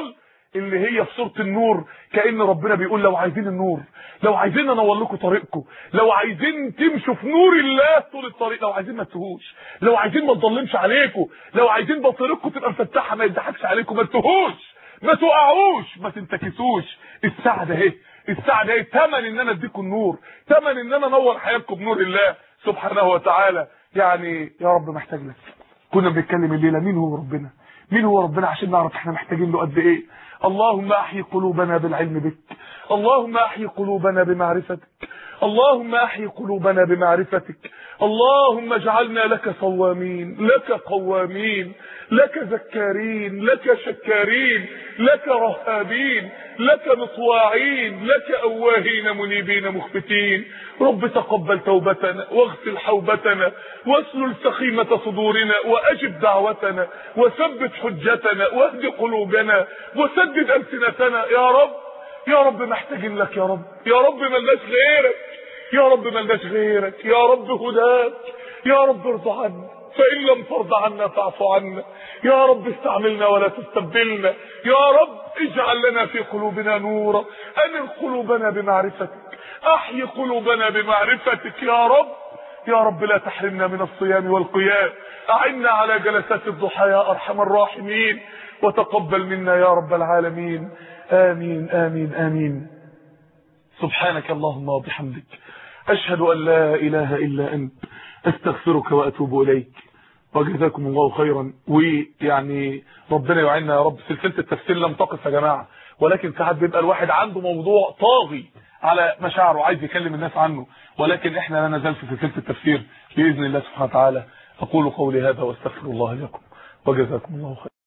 اللي هي في سورة النور، كأن ربنا بيقول لو عايزين النور، لو عايزين انور لكم طريقكم، لو عايزين تمشوا في نور الله طول الطريق، لو عايزين ما تتوهوش، لو عايزين ما تضلمش عليكم، لو عايزين بصيرتكم تبقى مفتحه ما يضحكش عليكم، ما تتوهوش، ما تقعوش، ما تنتكسوش. السعاده اهي، السعاده اهي ثمن ان انا اديكم النور، ثمن ان انا انور حياتكم بنور الله سبحانه وتعالى. يعني يا رب محتاج لك. كنا بنتكلم الليله مين هو ربنا، مين هو ربنا عشان نعرف احنا محتاجين له قد ايه. اللهم احيي قلوبنا بالعلم بك، اللهم احيي قلوبنا بمعرفتك، اللهم احيي قلوبنا بمعرفتك، اللهم اجعلنا لك صوامين، لك قوامين، لك ذكارين، لك شكارين، لك رهابين، لك مطواعين، لك أواهين منيبين مخبتين. رب تقبل توبتنا واغسل حوبتنا واسلل سخيمة صدورنا واجب دعوتنا وثبت حجتنا واهد قلوبنا وسدد ألسنتنا يا رب. يا رب محتاجين لك يا رب، يا رب ملناش غيرك، يا رب ملناش غيرك، يا رب هداك، يا رب ارضى عنا، فإن لم ترضى عنا فاعف عنا، يا رب استعملنا ولا تستبدلنا، يا رب اجعل لنا في قلوبنا نورا، أنر قلوبنا بمعرفتك، احيي قلوبنا بمعرفتك يا رب. يا رب لا تحرمنا من الصيام والقيام، أعنا على جلسات الضحى يا أرحم الراحمين، وتقبل منا يا رب العالمين. آمين آمين آمين. سبحانك اللهم وبحمدك، أشهد أن لا إله إلا أنت، أستغفرك وأتوب إليك. وجزاكم الله خيرا. ويعني ربنا يعيننا يا رب. سلسلة التفسير لم تقف يا جماعة، ولكن ساعات بيبقى الواحد عنده موضوع طاغي على مشاعره عايز يكلم الناس عنه، ولكن احنا لا نزال في سلسلة التفسير بإذن الله سبحانه وتعالى. أقول قولي هذا واستغفر الله لكم، وجزاكم الله خيرا.